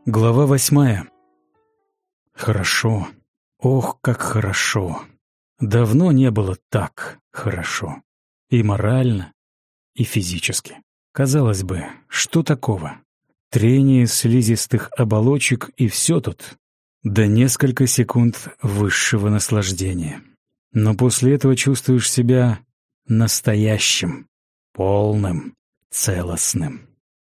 Глава 8. Хорошо. Ох, как хорошо. Давно не было так хорошо. И морально, и физически. Казалось бы, что такого? Трение слизистых оболочек и все тут. Да несколько секунд высшего наслаждения. Но после этого чувствуешь себя настоящим, полным, целостным.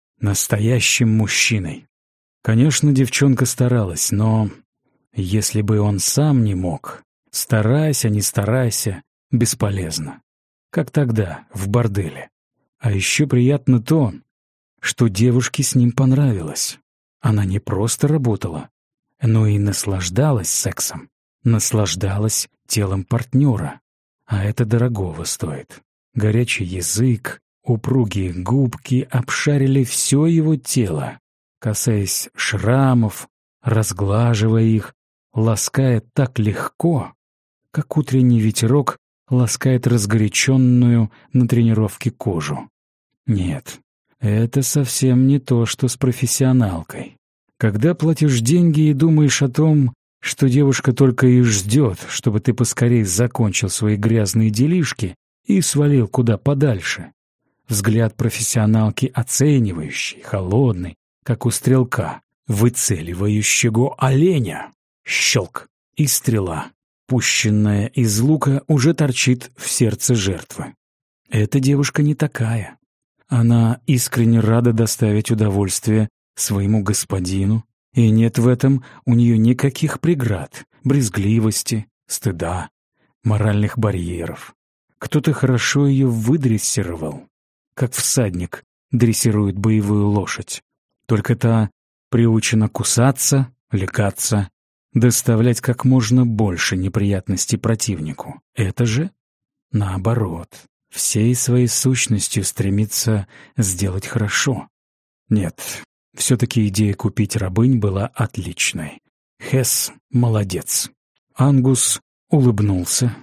Настоящим мужчиной. Конечно, девчонка старалась, но если бы он сам не мог, старайся, не старайся, бесполезно. Как тогда, в борделе. А еще приятно то, что девушке с ним понравилось. Она не просто работала, но и наслаждалась сексом, наслаждалась телом партнера. А это дорогого стоит. Горячий язык, упругие губки обшарили все его тело, касаясь шрамов, разглаживая их, лаская так легко, как утренний ветерок ласкает разгоряченную на тренировке кожу. Нет, это совсем не то, что с профессионалкой. Когда платишь деньги и думаешь о том, что девушка только и ждет, чтобы ты поскорей закончил свои грязные делишки и свалил куда подальше. Взгляд профессионалки оценивающий, холодный, как у стрелка, выцеливающего оленя. Щелк! И стрела, пущенная из лука, уже торчит в сердце жертвы. Эта девушка не такая. Она искренне рада доставить удовольствие своему господину, и нет в этом у нее никаких преград, брезгливости, стыда, моральных барьеров. Кто-то хорошо ее выдрессировал, как всадник дрессирует боевую лошадь. Только та приучена кусаться, лякаться, доставлять как можно больше неприятностей противнику. Это же, наоборот, всей своей сущностью стремится сделать хорошо. Нет, все-таки идея купить рабынь была отличной. Хесс молодец. Ангус улыбнулся,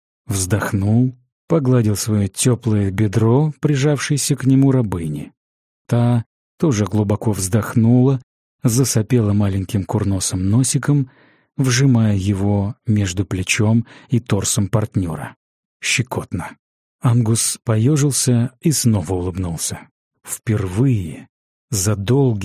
вздохнул, погладил свое теплое бедро, прижавшееся к нему рабыни. Та тоже глубоко вздохнула, засопела маленьким курносым носиком, вжимая его между плечом и торсом партнера. Щекотно. Ангус поежился и снова улыбнулся. Впервые за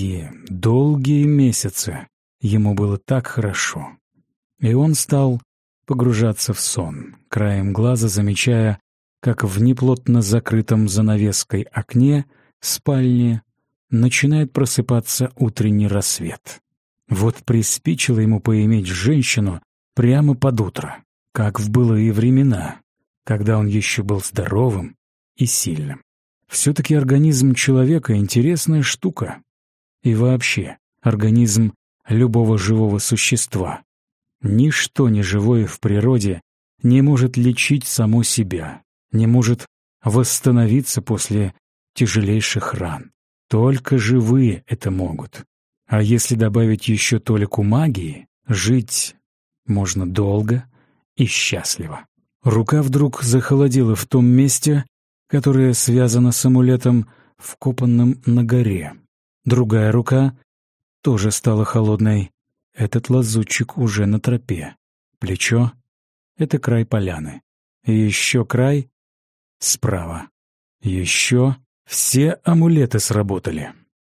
долгие месяцы ему было так хорошо. И он стал погружаться в сон, краем глаза замечая, как в неплотно закрытом занавеской окне спальни начинает просыпаться утренний рассвет. Вот приспичило ему поиметь женщину прямо под утро, как в былые времена, когда он еще был здоровым и сильным. Все-таки организм человека — интересная штука. И вообще, организм любого живого существа. Ничто неживое в природе не может лечить само себя, не может восстановиться после тяжелейших ран. Только живые это могут. А если добавить еще толику магии, жить можно долго и счастливо. Рука вдруг захолодела в том месте, которое связано с амулетом, вкопанным на горе. Другая рука тоже стала холодной. Этот лазутчик уже на тропе. Плечо — это край поляны. И еще край справа. Еще все амулеты сработали.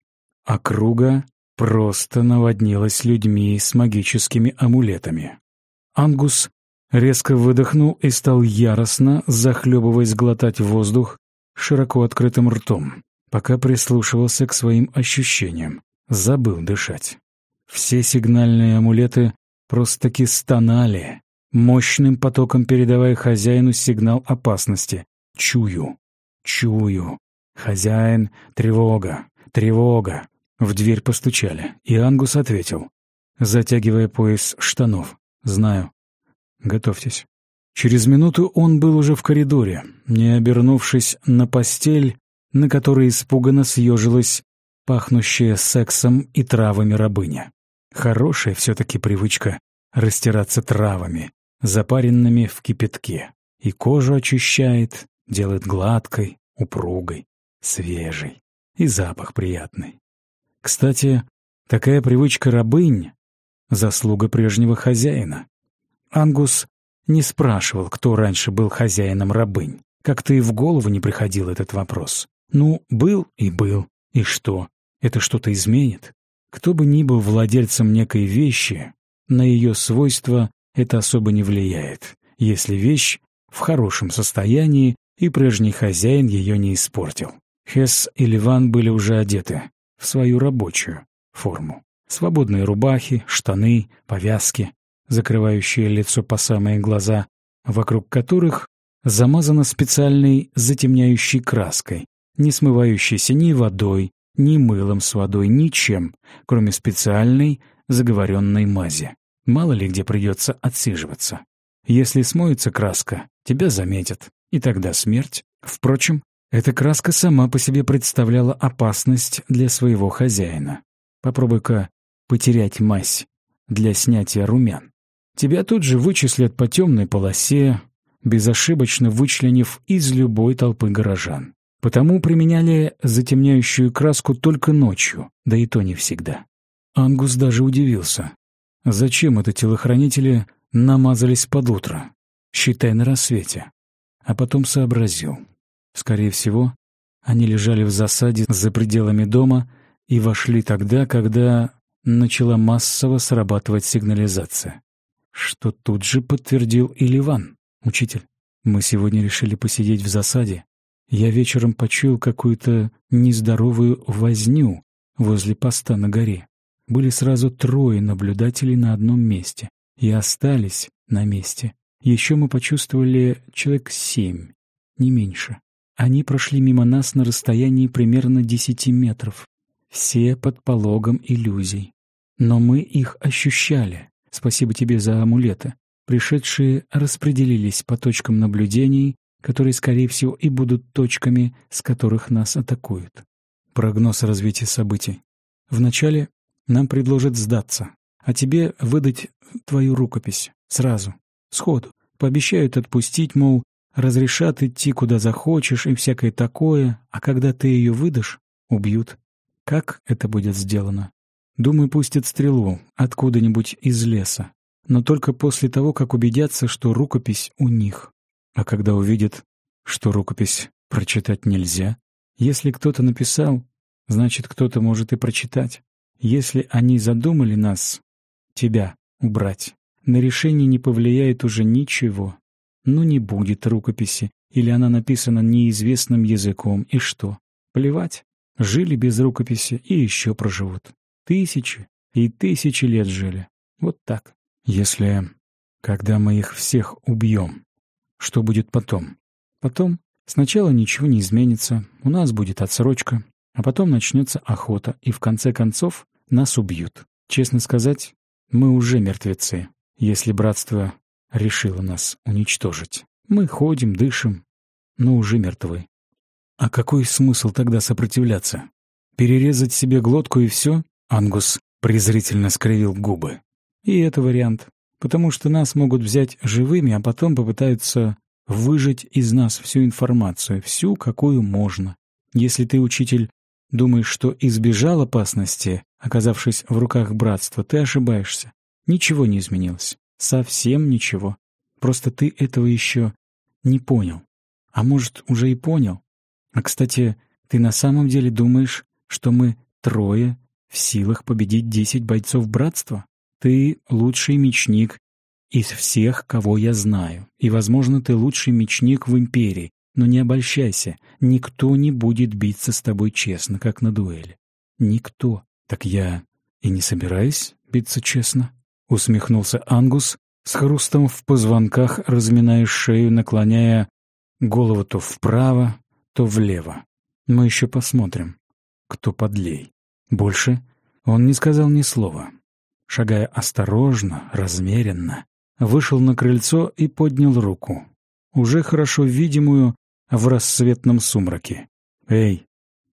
Округа просто наводнилась людьми с магическими амулетами. Ангус резко выдохнул и стал яростно, захлебываясь, глотать воздух широко открытым ртом, пока прислушивался к своим ощущениям. Забыл дышать. Все сигнальные амулеты просто-таки стонали, мощным потоком передавая хозяину сигнал опасности. Чую. «Хозяин, тревога! Тревога!» В дверь постучали, и Ангус ответил, затягивая пояс штанов. «Знаю. Готовьтесь». Через минуту он был уже в коридоре, не обернувшись на постель, на которой испуганно съежилась пахнущая сексом и травами рабыня. Хорошая все-таки привычка растираться травами, запаренными в кипятке. И кожу очищает, делает гладкой, упругой, свежей. И запах приятный. Кстати, Такая привычка рабынь — заслуга прежнего хозяина. Ангус не спрашивал, кто раньше был хозяином рабынь. Как-то и в голову не приходил этот вопрос. Ну, был и был. И что? Это что-то изменит? Кто бы ни был владельцем некой вещи, на ее свойства это особо не влияет, если вещь в хорошем состоянии и прежний хозяин ее не испортил. Хесс и Ливан были уже одеты в свою рабочую форму. Свободные рубахи, штаны, повязки, закрывающие лицо по самые глаза, вокруг которых замазано специальной затемняющей краской, не смывающейся ни водой, ни мылом с водой, ничем, кроме специальной заговоренной мази. Мало ли где придется отсиживаться. Если смоется краска, тебя заметят, и тогда смерть. Впрочем, эта краска сама по себе представляла опасность для своего хозяина. Попробуй-ка потерять мазь для снятия румян. Тебя тут же вычислят по темной полосе, безошибочно вычленив из любой толпы горожан. Потому применяли затемняющую краску только ночью, да и то не всегда. Ангус даже удивился. Зачем это телохранители намазались под утро, считай, на рассвете? А потом сообразил. Скорее всего, они лежали в засаде за пределами дома и вошли тогда, когда начала массово срабатывать сигнализация. Что тут же подтвердил и Ливан. «Учитель, мы сегодня решили посидеть в засаде. Я вечером почуял какую-то нездоровую возню возле поста на горе. Были сразу 3 наблюдателей на одном месте. И остались на месте. Еще мы почувствовали человек 7, не меньше. Они прошли мимо нас на расстоянии примерно 10 метров. Все под пологом иллюзий. Но мы их ощущали. Спасибо тебе за амулеты. Пришедшие распределились по точкам наблюдений, которые, скорее всего, и будут точками, с которых нас атакуют. Прогноз развития событий. Вначале нам предложат сдаться, а тебе выдать твою рукопись. Сразу, сходу. Пообещают отпустить, мол, разрешат идти куда захочешь и всякое такое, а когда ты ее выдашь, убьют. Как это будет сделано? Думаю, пустят стрелу откуда-нибудь из леса, но только после того, как убедятся, что рукопись у них. А когда увидят, что рукопись прочитать нельзя, если кто-то написал, значит, кто-то может и прочитать. Если они задумали нас, тебя, убрать, на решение не повлияет уже ничего. Ну, не будет рукописи, или она написана неизвестным языком, и что? Плевать. Жили без рукописи и еще проживут. 1000 и 1000 лет жили. Вот так. Если, когда мы их всех убьем, что будет потом? Потом сначала ничего не изменится, у нас будет отсрочка, а потом начнется охота, и в конце концов нас убьют. Честно сказать, мы уже мертвецы, если братство решило нас уничтожить. Мы ходим, дышим, но уже мертвы. А какой смысл тогда сопротивляться? Перерезать себе глотку и все? Ангус презрительно скривил губы. И это вариант. Потому что нас могут взять живыми, а потом попытаются выжать из нас всю информацию, всю, какую можно. Если ты, учитель, думаешь, что избежал опасности, оказавшись в руках братства, ты ошибаешься. Ничего не изменилось. Совсем ничего. Просто ты этого еще не понял. А может, уже и понял? А, кстати, ты на самом деле думаешь, что мы 3 в силах победить 10 бойцов братства? Ты лучший мечник из всех, кого я знаю. И, возможно, ты лучший мечник в империи. Но не обольщайся. Никто не будет биться с тобой честно, как на дуэли. Никто. Так я и не собираюсь биться честно. Усмехнулся Ангус, с хрустом в позвонках разминая шею, наклоняя голову то вправо, то влево. Мы еще посмотрим, кто подлей. Больше он не сказал ни слова. Шагая осторожно, размеренно, вышел на крыльцо и поднял руку, уже хорошо видимую в рассветном сумраке. «Эй,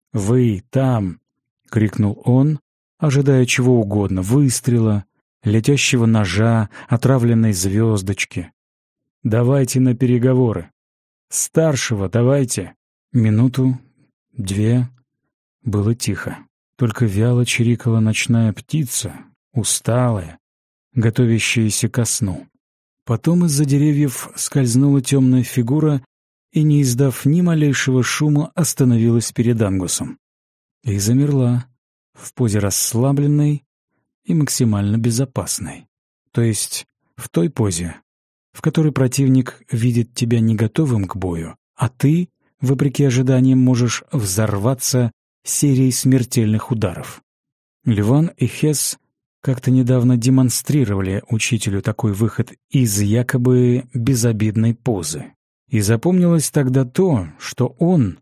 вы там!» — крикнул он, ожидая чего угодно — выстрела, летящего ножа, отравленной звездочки. «Давайте на переговоры! Старшего давайте!» Минуту, 2 было тихо. Только вяло чирикала ночная птица, усталая, готовящаяся ко сну. Потом из-за деревьев скользнула темная фигура и, не издав ни малейшего шума, остановилась перед Ангусом. И замерла в позе расслабленной и максимально безопасной. То есть в той позе, в которой противник видит тебя не готовым к бою, а ты, вопреки ожиданиям, можешь взорваться серией смертельных ударов. Ливан и Хесс как-то недавно демонстрировали учителю такой выход из якобы безобидной позы. И запомнилось тогда то, что он,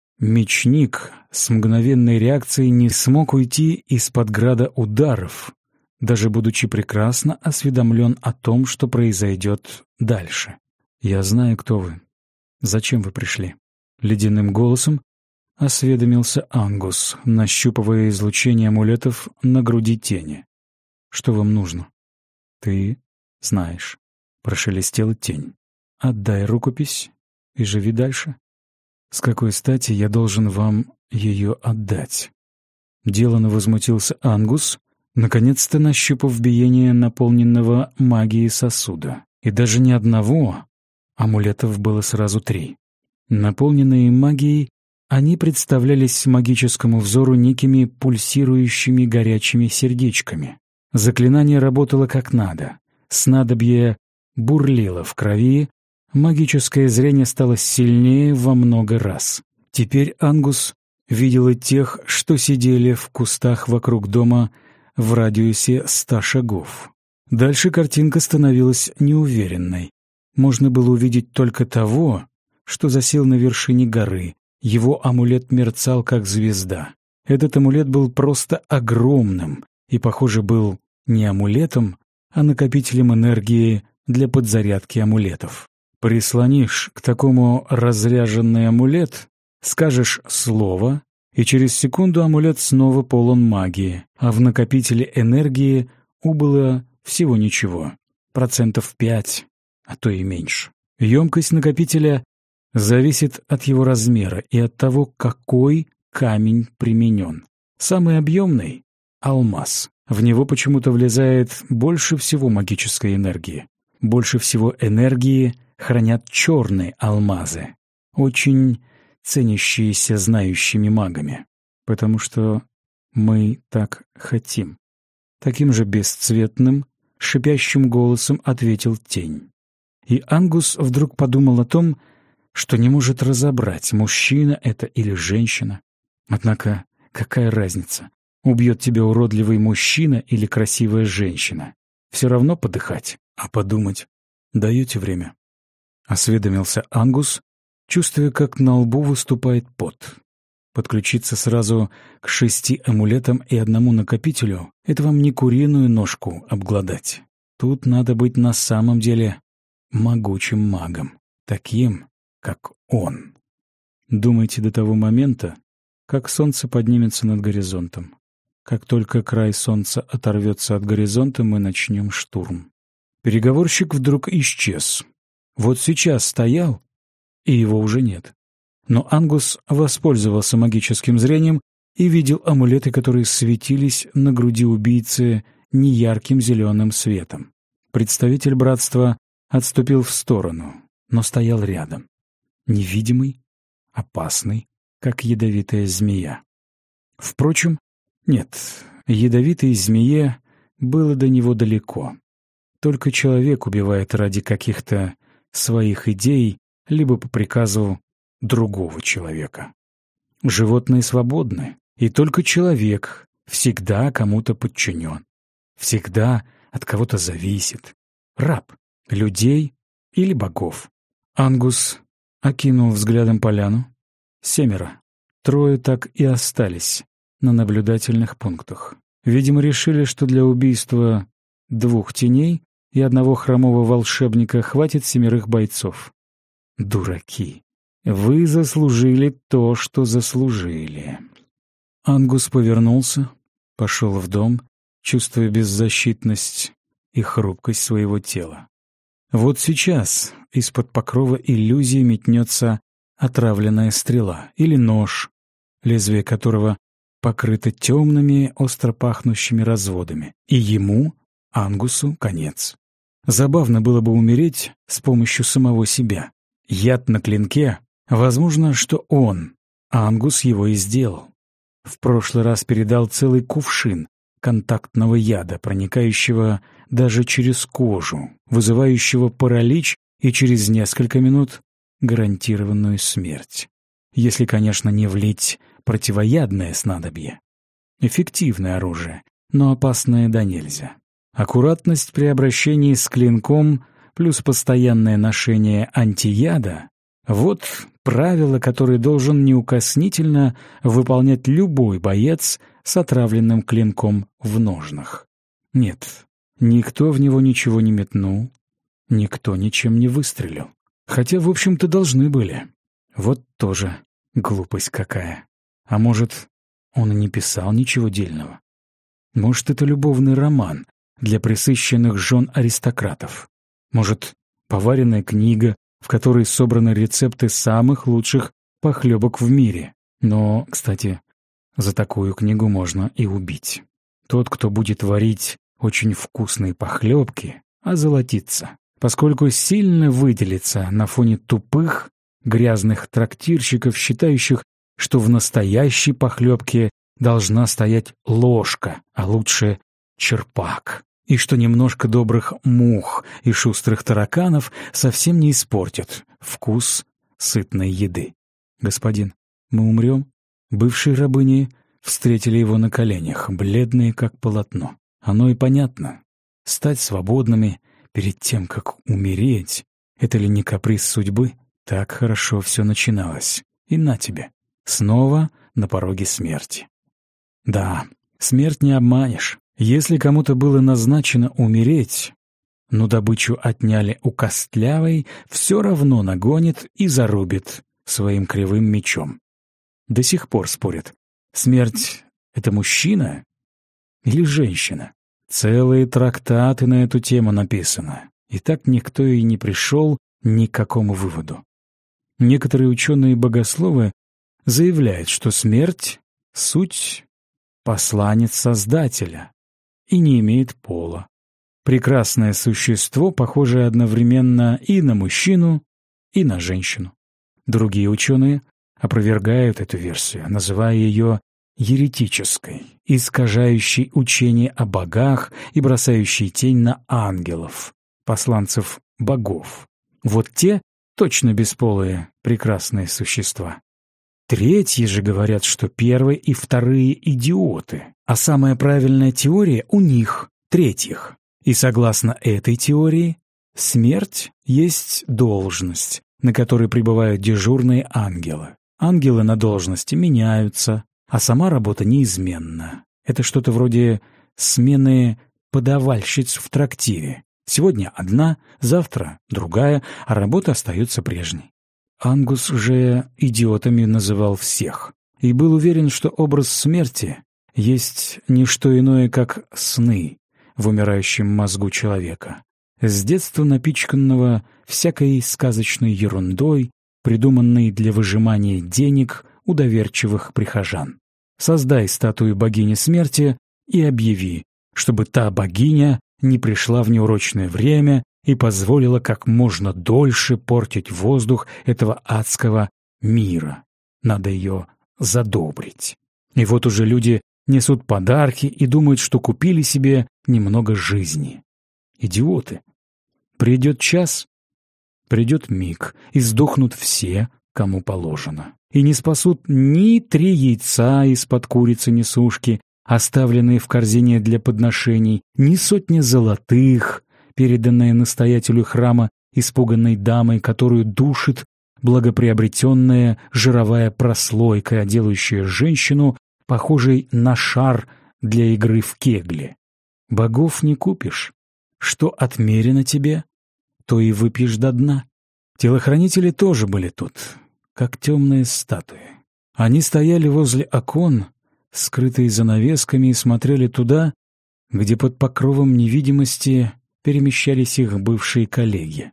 мечник, с мгновенной реакцией не смог уйти из-под града ударов, даже будучи прекрасно осведомлен о том, что произойдет дальше. «Я знаю, кто вы. Зачем вы пришли?» Ледяным голосом осведомился Ангус, нащупывая излучение амулетов на груди тени. «Что вам нужно?» «Ты знаешь», — прошелестела тень. «Отдай рукопись и живи дальше. С какой стати я должен вам ее отдать?» Делано возмутился Ангус, наконец-то нащупав биение наполненного магией сосуда. И даже не одного, амулетов было сразу 3. Наполненные магией, они представлялись магическому взору некими пульсирующими горячими сердечками. Заклинание работало как надо. Снадобье бурлило в крови, магическое зрение стало сильнее во много раз. Теперь Ангус видел и тех, что сидели в кустах вокруг дома в радиусе 100 шагов. Дальше картинка становилась неуверенной. Можно было увидеть только того, что засел на вершине горы. Его амулет мерцал, как звезда. Этот амулет был просто огромным и, похоже, был не амулетом, а накопителем энергии для подзарядки амулетов. Прислонишь к такому разряженный амулет, скажешь слово, и через секунду амулет снова полон магии, а в накопителе энергии убыло всего ничего, 5%, а то и меньше. Емкость накопителя зависит от его размера и от того, какой камень применен. Самый объемный — алмаз. В него почему-то влезает больше всего магической энергии. Больше всего энергии хранят черные алмазы, очень ценящиеся знающими магами, потому что мы так хотим. Таким же бесцветным, шипящим голосом ответил тень. И Ангус вдруг подумал о том, что не может разобрать, мужчина это или женщина. Однако какая разница, убьет тебя уродливый мужчина или красивая женщина? Все равно подыхать, а подумать. «Даете время?» — осведомился Ангус, чувствуя, как на лбу выступает пот. Подключиться сразу к 6 амулетам и 1 накопителю — это вам не куриную ножку обглодать. Тут надо быть на самом деле могучим магом, таким, как он. Думайте до того момента, как солнце поднимется над горизонтом. Как только край солнца оторвется от горизонта, мы начнем штурм. Переговорщик вдруг исчез. Вот сейчас стоял, и его уже нет. Но Ангус воспользовался магическим зрением и видел амулеты, которые светились на груди убийцы неярким зеленым светом. Представитель братства отступил в сторону, но стоял рядом. Невидимый, опасный, как ядовитая змея. Впрочем, нет, ядовитой змее было до него далеко. Только человек убивает ради каких-то своих идей, либо по приказу другого человека. Животные свободны, и только человек всегда кому-то подчинен, всегда от кого-то зависит. Раб людей или богов. Ангус окинул взглядом поляну. 7. 3 так и остались на наблюдательных пунктах. Видимо, решили, что для убийства 2 теней и 1 хромого волшебника хватит 7 бойцов. Дураки. Вы заслужили то, что заслужили. Ангус повернулся, пошел в дом, чувствуя беззащитность и хрупкость своего тела. Вот сейчас из-под покрова иллюзии метнется отравленная стрела или нож, лезвие которого покрыта темными, остро пахнущими разводами. И ему, Ангусу, конец. Забавно было бы умереть с помощью самого себя. Яд на клинке, возможно, что он, Ангус, его и сделал. В прошлый раз передал целый кувшин контактного яда, проникающего даже через кожу, вызывающего паралич и через несколько минут гарантированную смерть. Если, конечно, не влить противоядное снадобье. Эффективное оружие, но опасное донельзя. Аккуратность при обращении с клинком плюс постоянное ношение антияда — вот правила, которые должен неукоснительно выполнять любой боец с отравленным клинком в ножнах. Нет, никто в него ничего не метнул, никто ничем не выстрелил. Хотя, в общем-то, должны были. Вот тоже глупость какая. А может, он и не писал ничего дельного? Может, это любовный роман для пресыщенных жен аристократов? Может, поваренная книга, в которой собраны рецепты самых лучших похлебок в мире? Но, кстати, за такую книгу можно и убить. Тот, кто будет варить очень вкусные похлебки, озолотится, поскольку сильно выделится на фоне тупых, грязных трактирщиков, считающих, что в настоящей похлебке должна стоять ложка, а лучше черпак, и что немножко добрых мух и шустрых тараканов совсем не испортят вкус сытной еды. «Господин, мы умрем?» Бывшие рабыни встретили его на коленях, бледные как полотно. Оно и понятно. Стать свободными перед тем, как умереть — это ли не каприз судьбы? Так хорошо все начиналось. И на тебе. Снова на пороге смерти. Да, смерть не обманешь. Если кому-то было назначено умереть, но добычу отняли у костлявой, все равно нагонит и зарубит своим кривым мечом. До сих пор спорят, смерть — это мужчина или женщина? Целые трактаты на эту тему написано, и так никто и не пришел ни к какому выводу. Некоторые ученые-богословы заявляют, что смерть — суть посланец Создателя и не имеет пола. Прекрасное существо, похожее одновременно и на мужчину, и на женщину. Другие ученые опровергают эту версию, называя ее еретической, искажающей учение о богах и бросающей тень на ангелов, посланцев богов. Вот те точно бесполые прекрасные существа. Третьи же говорят, что первые и вторые — идиоты, а самая правильная теория у них, третьих. И согласно этой теории, смерть есть должность, на которой пребывают дежурные ангелы. Ангелы на должности меняются, а сама работа неизменна. Это что-то вроде смены подавальщиц в трактире. Сегодня одна, завтра другая, а работа остается прежней. Ангус же идиотами называл всех и был уверен, что образ смерти есть не что иное, как сны в умирающем мозгу человека, с детства напичканного всякой сказочной ерундой, придуманной для выжимания денег у доверчивых прихожан. Создай статую богини смерти и объяви, чтобы та богиня не пришла в неурочное время и позволила как можно дольше портить воздух этого адского мира. Надо ее задобрить. И вот уже люди несут подарки и думают, что купили себе немного жизни. Идиоты. Придет час, придет миг, и сдохнут все, кому положено. И не спасут ни 3 яйца из-под курицы-несушки, оставленные в корзине для подношений, ни сотни золотых, переданные настоятелю храма испуганной дамой, которую душит благоприобретенная жировая прослойка, делающая женщину похожей на шар для игры в кегли. Богов не купишь. Что отмерено тебе, то и выпьешь до дна. Телохранители тоже были тут, как темные статуи. Они стояли возле окон, скрытые занавесками, и смотрели туда, где под покровом невидимости перемещались их бывшие коллеги.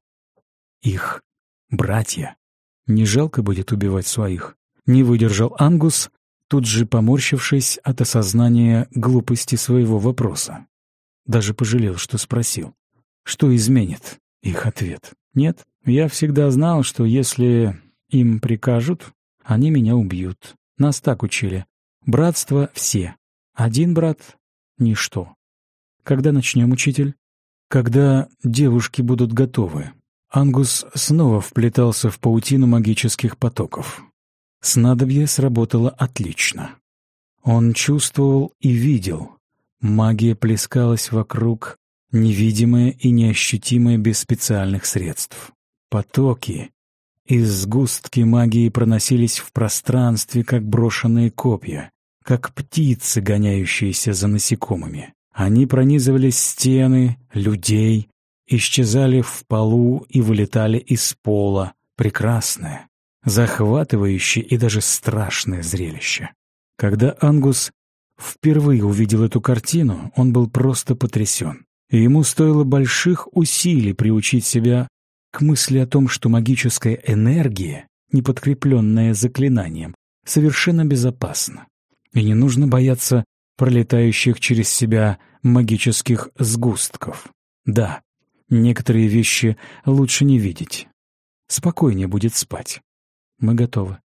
Их братья. Не жалко будет убивать своих. Не выдержал Ангус тут же поморщившись от осознания глупости своего вопроса. Даже пожалел, что спросил. Что изменит их ответ? Нет, я всегда знал, что если им прикажут, они меня убьют. Нас так учили. Братство — все. Один брат — ничто. Когда начнем, учитель? Когда девушки будут готовы. Ангус снова вплетался в паутину магических потоков. Снадобье сработало отлично. Он чувствовал и видел. Магия плескалась вокруг, невидимая и неощутимая без специальных средств. Потоки и сгустки магии проносились в пространстве, как брошенные копья, как птицы, гоняющиеся за насекомыми. Они пронизывали стены, людей, исчезали в полу и вылетали из пола. Прекрасное, захватывающее и даже страшное зрелище. Когда Ангус впервые увидел эту картину, он был просто потрясен. И ему стоило больших усилий приучить себя к мысли о том, что магическая энергия, не подкрепленная заклинанием, совершенно безопасна. И не нужно бояться пролетающих через себя магических сгустков. Да, некоторые вещи лучше не видеть. Спокойнее будет спать. Мы готовы.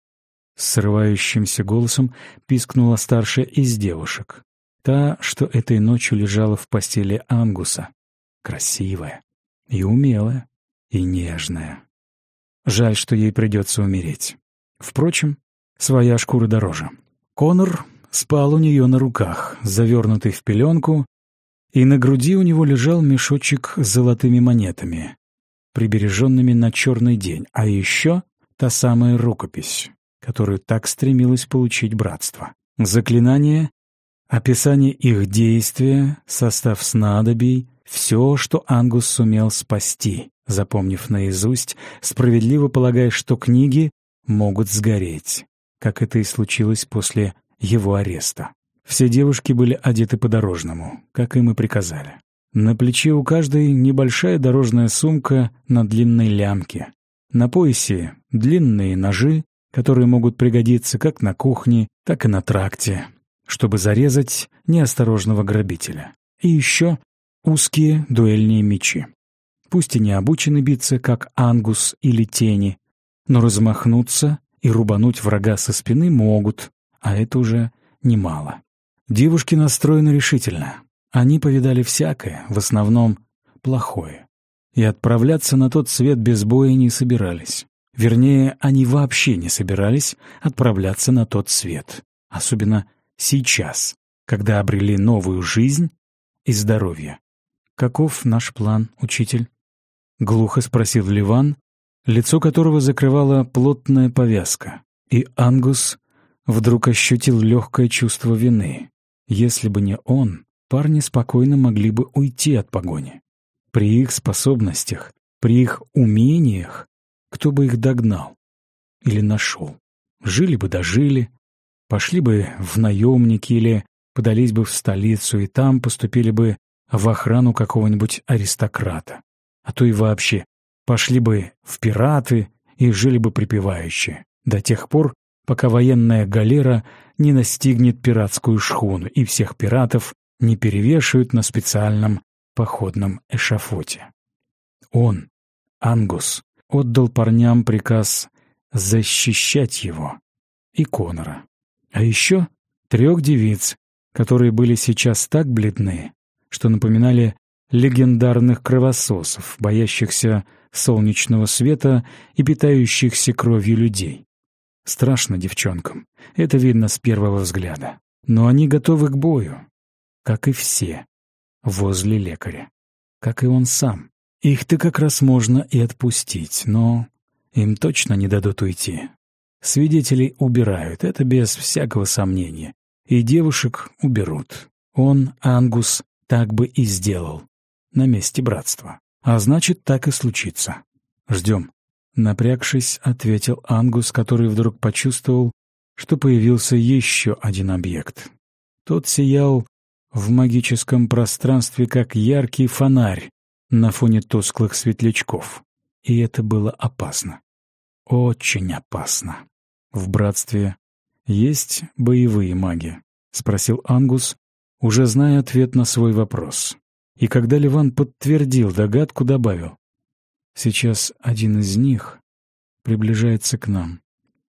Срывающимся голосом пискнула старшая из девушек. Та, что этой ночью лежала в постели Ангуса. Красивая и умелая, и нежная. Жаль, что ей придется умереть. Впрочем, своя шкура дороже. Конор спал у нее на руках, завернутый в пеленку, и на груди у него лежал мешочек с золотыми монетами, прибереженными на черный день, а еще та самая рукопись, которую так стремилось получить братство. Заклинания, описание их действия, состав снадобий — все, что Ангус сумел спасти, запомнив наизусть, справедливо полагая, что книги могут сгореть, как это и случилось после его ареста. Все девушки были одеты по-дорожному, как им и приказали. На плече у каждой небольшая дорожная сумка на длинной лямке. На поясе длинные ножи, которые могут пригодиться как на кухне, так и на тракте, чтобы зарезать неосторожного грабителя. И еще узкие дуэльные мечи. Пусть и не обучены биться, как Ангус или Тени, но размахнуться и рубануть врага со спины могут, а это уже немало. Девушки настроены решительно. Они повидали всякое, в основном плохое. И отправляться на тот свет без боя не собирались. Вернее, они вообще не собирались отправляться на тот свет. Особенно сейчас, когда обрели новую жизнь и здоровье. «Каков наш план, учитель?» — глухо спросил Ливан, лицо которого закрывала плотная повязка. И Ангус вдруг ощутил легкое чувство вины. Если бы не он, парни спокойно могли бы уйти от погони. При их способностях, при их умениях, кто бы их догнал или нашел? Жили бы дожили, пошли бы в наемники или подались бы в столицу и там поступили бы в охрану какого-нибудь аристократа. А то и вообще пошли бы в пираты и жили бы припеваючи, до тех пор, пока военная галера не настигнет пиратскую шхуну и всех пиратов не перевешают на специальном походном эшафоте. Он, Ангус, отдал парням приказ защищать его и Конора. А еще 3 девиц, которые были сейчас так бледны, что напоминали легендарных кровососов, боящихся солнечного света и питающихся кровью людей. Страшно девчонкам, это видно с первого взгляда. Но они готовы к бою, как и все, возле лекаря, как и он сам. Их-то как раз можно и отпустить, но им точно не дадут уйти. Свидетелей убирают, это без всякого сомнения. И девушек уберут. Он, Ангус, так бы и сделал. На месте братства. А значит, так и случится. Ждем. Напрягшись, ответил Ангус, который вдруг почувствовал, что появился еще один объект. Тот сиял в магическом пространстве, как яркий фонарь на фоне тусклых светлячков. И это было опасно. Очень опасно. В братстве «Есть боевые маги?» — спросил Ангус, уже зная ответ на свой вопрос. И когда Ливан подтвердил догадку, добавил: «Сейчас один из них приближается к нам,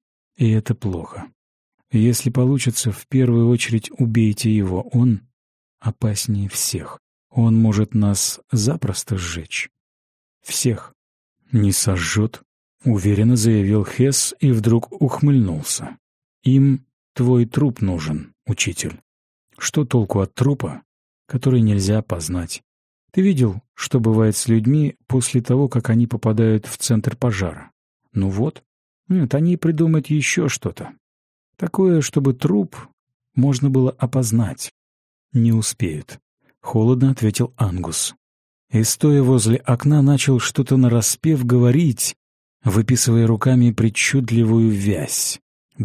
и это плохо. Если получится, в первую очередь убейте его, он опаснее всех. Он может нас запросто сжечь. Всех». «Не сожжет», — уверенно заявил Хесс и вдруг ухмыльнулся. «Им твой труп нужен, учитель. Что толку от трупа, который нельзя опознать? Ты видел, что бывает с людьми после того, как они попадают в центр пожара? Ну вот, нет, они придумают еще что-то. Такое, чтобы труп можно было опознать. Не успеют», — холодно ответил Ангус. И, стоя возле окна, начал что-то нараспев говорить, выписывая руками причудливую вязь,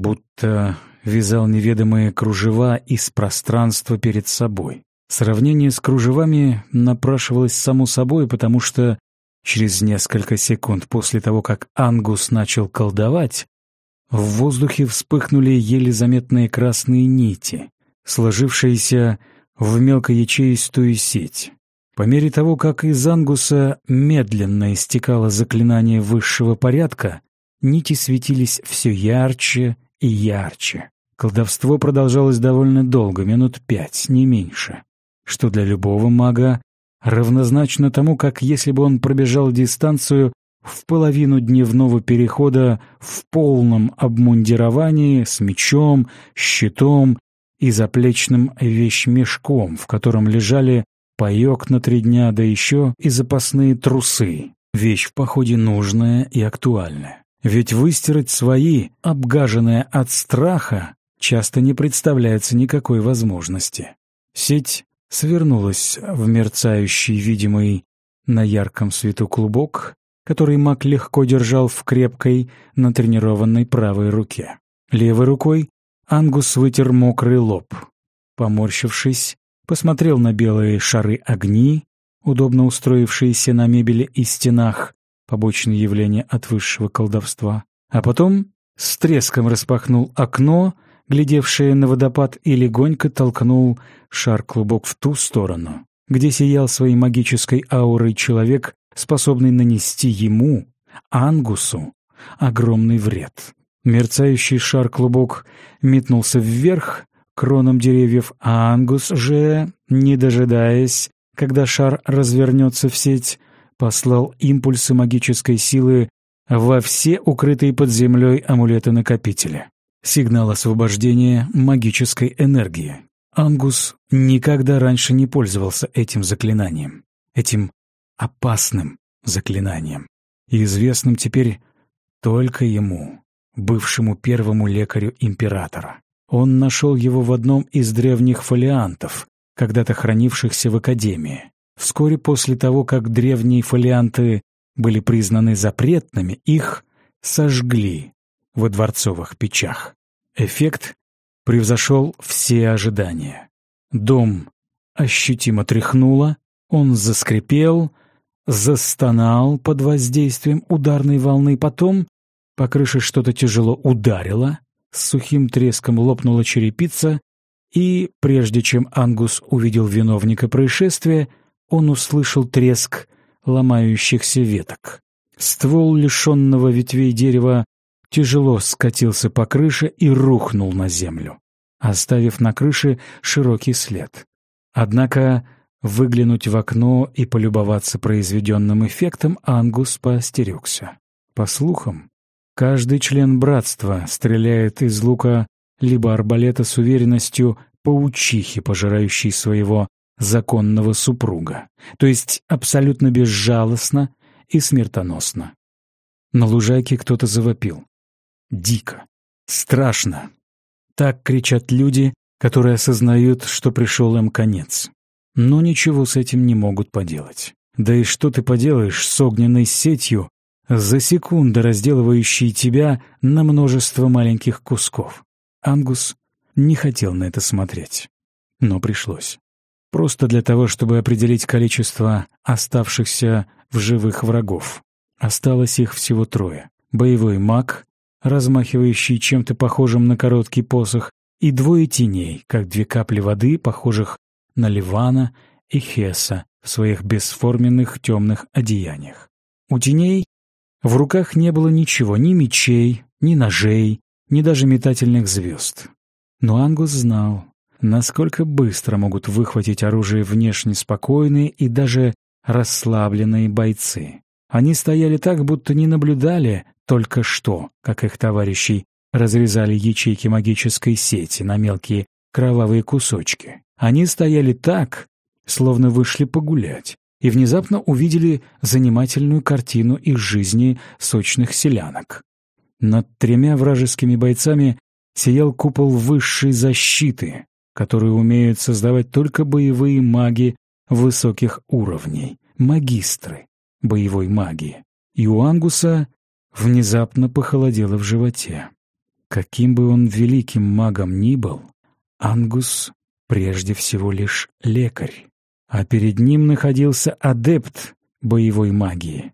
будто вязал неведомые кружева из пространства перед собой. Сравнение с кружевами напрашивалось само собой, потому что через несколько секунд после того, как Ангус начал колдовать, в воздухе вспыхнули еле заметные красные нити, сложившиеся в мелкоячеистую сеть. По мере того, как из Ангуса медленно истекало заклинание высшего порядка, нити светились все ярче и ярче. Колдовство продолжалось довольно долго, минут 5, не меньше, что для любого мага равнозначно тому, как если бы он пробежал дистанцию в половину дневного перехода в полном обмундировании с мечом, щитом и заплечным вещмешком, в котором лежали паёк на 3 дня, да еще и запасные трусы. Вещь в походе нужная и актуальная. Ведь выстирать свои, обгаженные от страха, часто не представляется никакой возможности. Сеть свернулась в мерцающий, видимый на ярком свету клубок, который маг легко держал в крепкой, натренированной правой руке. Левой рукой Ангус вытер мокрый лоб. Поморщившись, посмотрел на белые шары огни, удобно устроившиеся на мебели и стенах, побочное явление от высшего колдовства, а потом с треском распахнул окно, глядевшее на водопад, и легонько толкнул шар-клубок в ту сторону, где сиял своей магической аурой человек, способный нанести ему, Ангусу, огромный вред. Мерцающий шар-клубок метнулся вверх, кронам деревьев, а Ангус же, не дожидаясь, когда шар развернется в сеть, послал импульсы магической силы во все укрытые под землей амулеты-накопители. Сигнал освобождения магической энергии. Ангус никогда раньше не пользовался этим заклинанием, этим опасным заклинанием, и известным теперь только ему, бывшему первому лекарю императора. Он нашел его в одном из древних фолиантов, когда-то хранившихся в Академии. Вскоре после того, как древние фолианты были признаны запретными, их сожгли во дворцовых печах. Эффект превзошел все ожидания. Дом ощутимо тряхнуло, он заскрипел, застонал под воздействием ударной волны, потом по крыше что-то тяжело ударило, с сухим треском лопнула черепица, и, прежде чем Ангус увидел виновника происшествия, он услышал треск ломающихся веток. Ствол лишенного ветвей дерева тяжело скатился по крыше и рухнул на землю, оставив на крыше широкий след. Однако выглянуть в окно и полюбоваться произведенным эффектом Ангус поостерегся. По слухам, каждый член братства стреляет из лука либо арбалета с уверенностью паучихи, пожирающей своего законного супруга, то есть абсолютно безжалостно и смертоносно. На лужайке кто-то завопил. Дико, страшно. Так кричат люди, которые осознают, что пришел им конец. Но ничего с этим не могут поделать. Да и что ты поделаешь с огненной сетью, за секунду разделывающей тебя на множество маленьких кусков? Ангус не хотел на это смотреть, но пришлось. Просто для того, чтобы определить количество оставшихся в живых врагов. Осталось их всего 3. Боевой маг, размахивающий чем-то похожим на короткий посох, и двое теней, как две капли воды, похожих на Ливана и Хесса в своих бесформенных темных одеяниях. У теней в руках не было ничего, ни мечей, ни ножей, ни даже метательных звезд. Но Ангус знал, насколько быстро могут выхватить оружие внешне спокойные и даже расслабленные бойцы. Они стояли так, будто не наблюдали только что, как их товарищи разрезали ячейки магической сети на мелкие кровавые кусочки. Они стояли так, словно вышли погулять, и внезапно увидели занимательную картину из жизни сочных селянок. Над 3 вражескими бойцами сиял купол высшей защиты, которую умеют создавать только боевые маги высоких уровней, магистры боевой магии. И у Ангуса внезапно похолодело в животе. Каким бы он великим магом ни был, Ангус прежде всего лишь лекарь, а перед ним находился адепт боевой магии,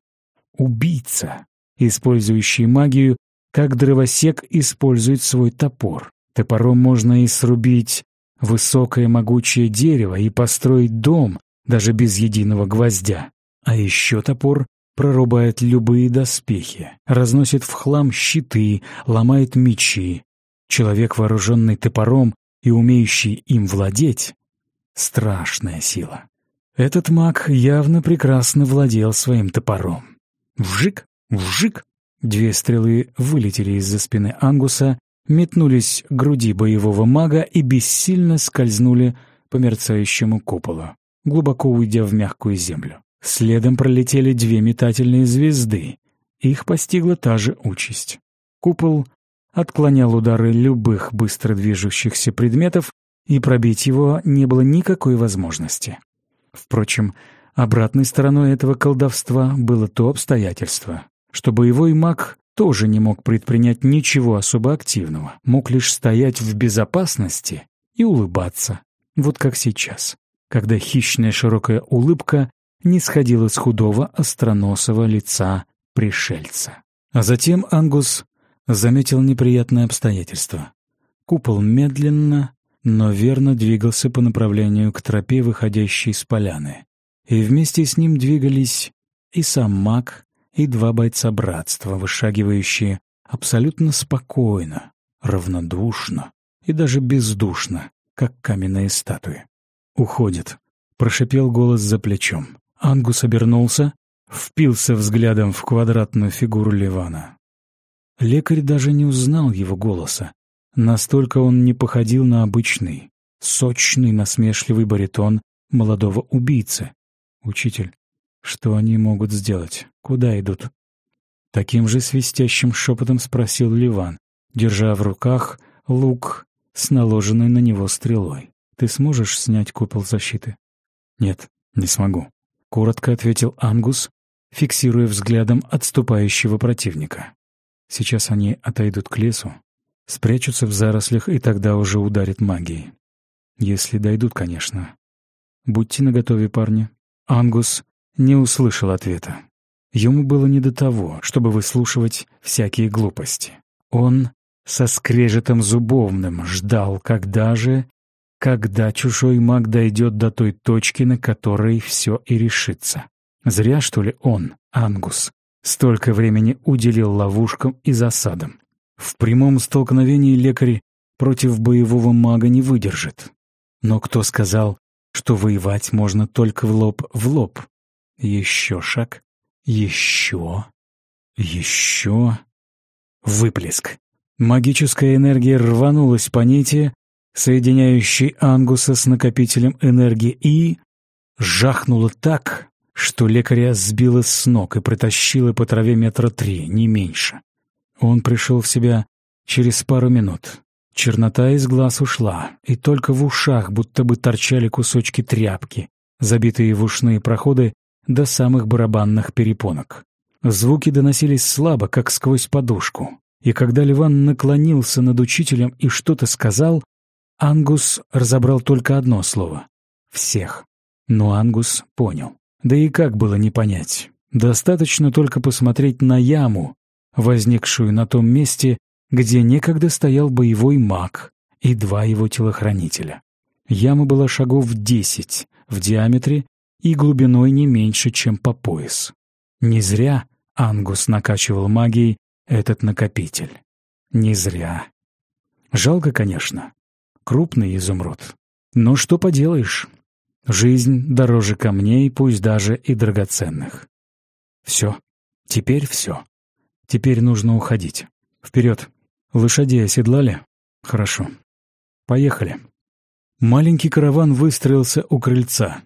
убийца, использующий магию, как дровосек использует свой топор. Топором можно и срубить высокое могучее дерево и построить дом даже без единого гвоздя. А еще топор прорубает любые доспехи, разносит в хлам щиты, ломает мечи. Человек, вооруженный топором и умеющий им владеть — страшная сила. Этот маг явно прекрасно владел своим топором. Вжик, вжик! 2 стрелы вылетели из-за спины Ангуса, метнулись к груди боевого мага и бессильно скользнули по мерцающему куполу, глубоко уйдя в мягкую землю. Следом пролетели 2 метательные звезды. Их постигла та же участь. Купол отклонял удары любых быстро движущихся предметов, и пробить его не было никакой возможности. Впрочем, обратной стороной этого колдовства было то обстоятельство, что боевой маг тоже не мог предпринять ничего особо активного, мог лишь стоять в безопасности и улыбаться, вот как сейчас, когда хищная широкая улыбка не сходила с худого остроносого лица пришельца. А затем Ангус заметил неприятное обстоятельство. Купол медленно, но верно двигался по направлению к тропе, выходящей с поляны. И вместе с ним двигались и сам маг, и 2 бойца братства, вышагивающие абсолютно спокойно, равнодушно и даже бездушно, как каменные статуи. «Уходит», — прошипел голос за плечом. Ангус обернулся, впился взглядом в квадратную фигуру Ливана. Лекарь даже не узнал его голоса. Настолько он не походил на обычный, сочный, насмешливый баритон молодого убийцы. «Учитель, что они могут сделать? Куда идут?» Таким же свистящим шепотом спросил Ливан, держа в руках лук с наложенной на него стрелой. «Ты сможешь снять купол защиты?» «Нет, не смогу», — коротко ответил Ангус, фиксируя взглядом отступающего противника. «Сейчас они отойдут к лесу, спрячутся в зарослях и тогда уже ударят магией. Если дойдут, конечно. Будьте наготове, парни». Ангус не услышал ответа. Ему было не до того, чтобы выслушивать всякие глупости. Он со скрежетом зубовным ждал, когда чужой маг дойдет до той точки, на которой все и решится. Зря, что ли, он, Ангус, столько времени уделил ловушкам и засадам. В прямом столкновении лекарь против боевого мага не выдержит. Но кто сказал, что воевать можно только в лоб? Еще шаг, еще. Выплеск. Магическая энергия рванулась по нити, соединяющей Ангуса с накопителем энергии, и жахнула так, что лекаря сбила с ног и протащила по траве 3 метра, не меньше. Он пришел в себя через пару минут. Чернота из глаз ушла, и только в ушах будто бы торчали кусочки тряпки, забитые в ушные проходы до самых барабанных перепонок. Звуки доносились слабо, как сквозь подушку. И когда Ливан наклонился над учителем и что-то сказал, Ангус разобрал только одно слово — «всех». Но Ангус понял. Да и как было не понять? Достаточно только посмотреть на яму, возникшую на том месте, где некогда стоял боевой маг и 2 его телохранителя. Яма была шагов 10 в диаметре и глубиной не меньше, чем по пояс. Не зря Ангус накачивал магией этот накопитель. Не зря. Жалко, конечно. Крупный изумруд. Но что поделаешь? Жизнь дороже камней, пусть даже и драгоценных. Все. Теперь все. Теперь нужно уходить. Вперед. Лошадей оседлали? Хорошо. Поехали. Маленький караван выстроился у крыльца.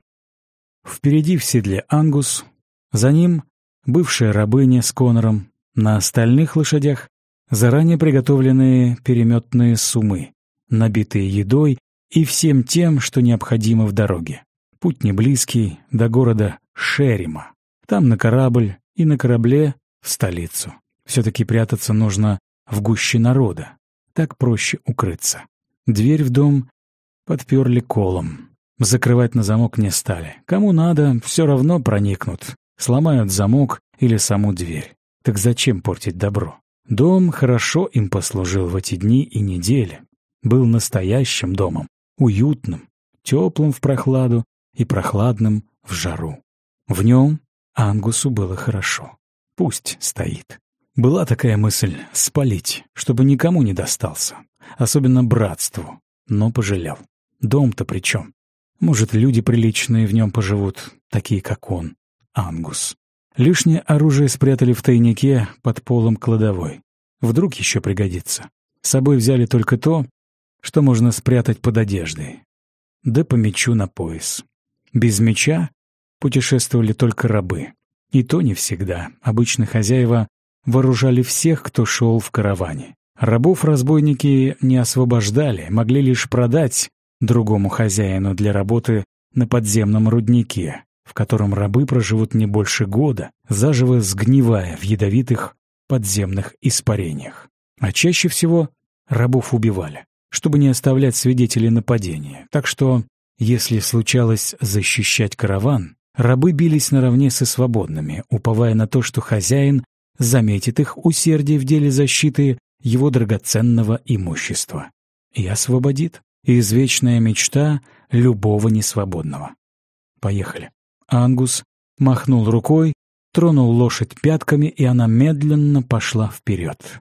Впереди в седле Ангус, за ним бывшая рабыня с Конором, на остальных лошадях заранее приготовленные переметные суммы, набитые едой и всем тем, что необходимо в дороге. Путь не близкий, до города Шерима. Там на корабль и на корабле в столицу. Все-таки прятаться нужно в гуще народа. Так проще укрыться. Дверь в дом подперли колом. Закрывать на замок не стали. Кому надо, все равно проникнут. Сломают замок или саму дверь. Так зачем портить добро? Дом хорошо им послужил в эти дни и недели. Был настоящим домом. Уютным, теплым в прохладу и прохладным в жару. В нем Ангусу было хорошо. Пусть стоит. Была такая мысль — спалить, чтобы никому не достался. Особенно братству. Но пожалел. Дом-то при чем? Может, люди приличные в нем поживут, такие как он, Ангус. Лишнее оружие спрятали в тайнике под полом кладовой. Вдруг еще пригодится. С собой взяли только то, что можно спрятать под одеждой. Да по мечу на пояс. Без меча путешествовали только рабы. И то не всегда. Обычно хозяева вооружали всех, кто шел в караване. Рабов разбойники не освобождали, могли лишь продать другому хозяину для работы на подземном руднике, в котором рабы проживут не больше года, заживо сгнивая в ядовитых подземных испарениях. А чаще всего рабов убивали, чтобы не оставлять свидетелей нападения. Так что, если случалось защищать караван, рабы бились наравне со свободными, уповая на то, что хозяин заметит их усердие в деле защиты его драгоценного имущества и освободит. Извечная мечта любого несвободного. Поехали. Ангус махнул рукой, тронул лошадь пятками, и она медленно пошла вперед.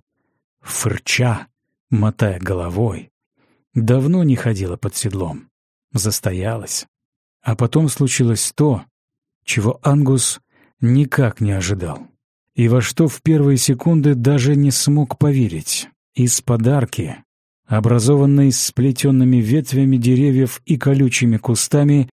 Фырча, мотая головой. Давно не ходила под седлом. Застоялась. А потом случилось то, чего Ангус никак не ожидал. И во что в первые секунды даже не смог поверить. Из-под арки, образованной сплетенными ветвями деревьев и колючими кустами,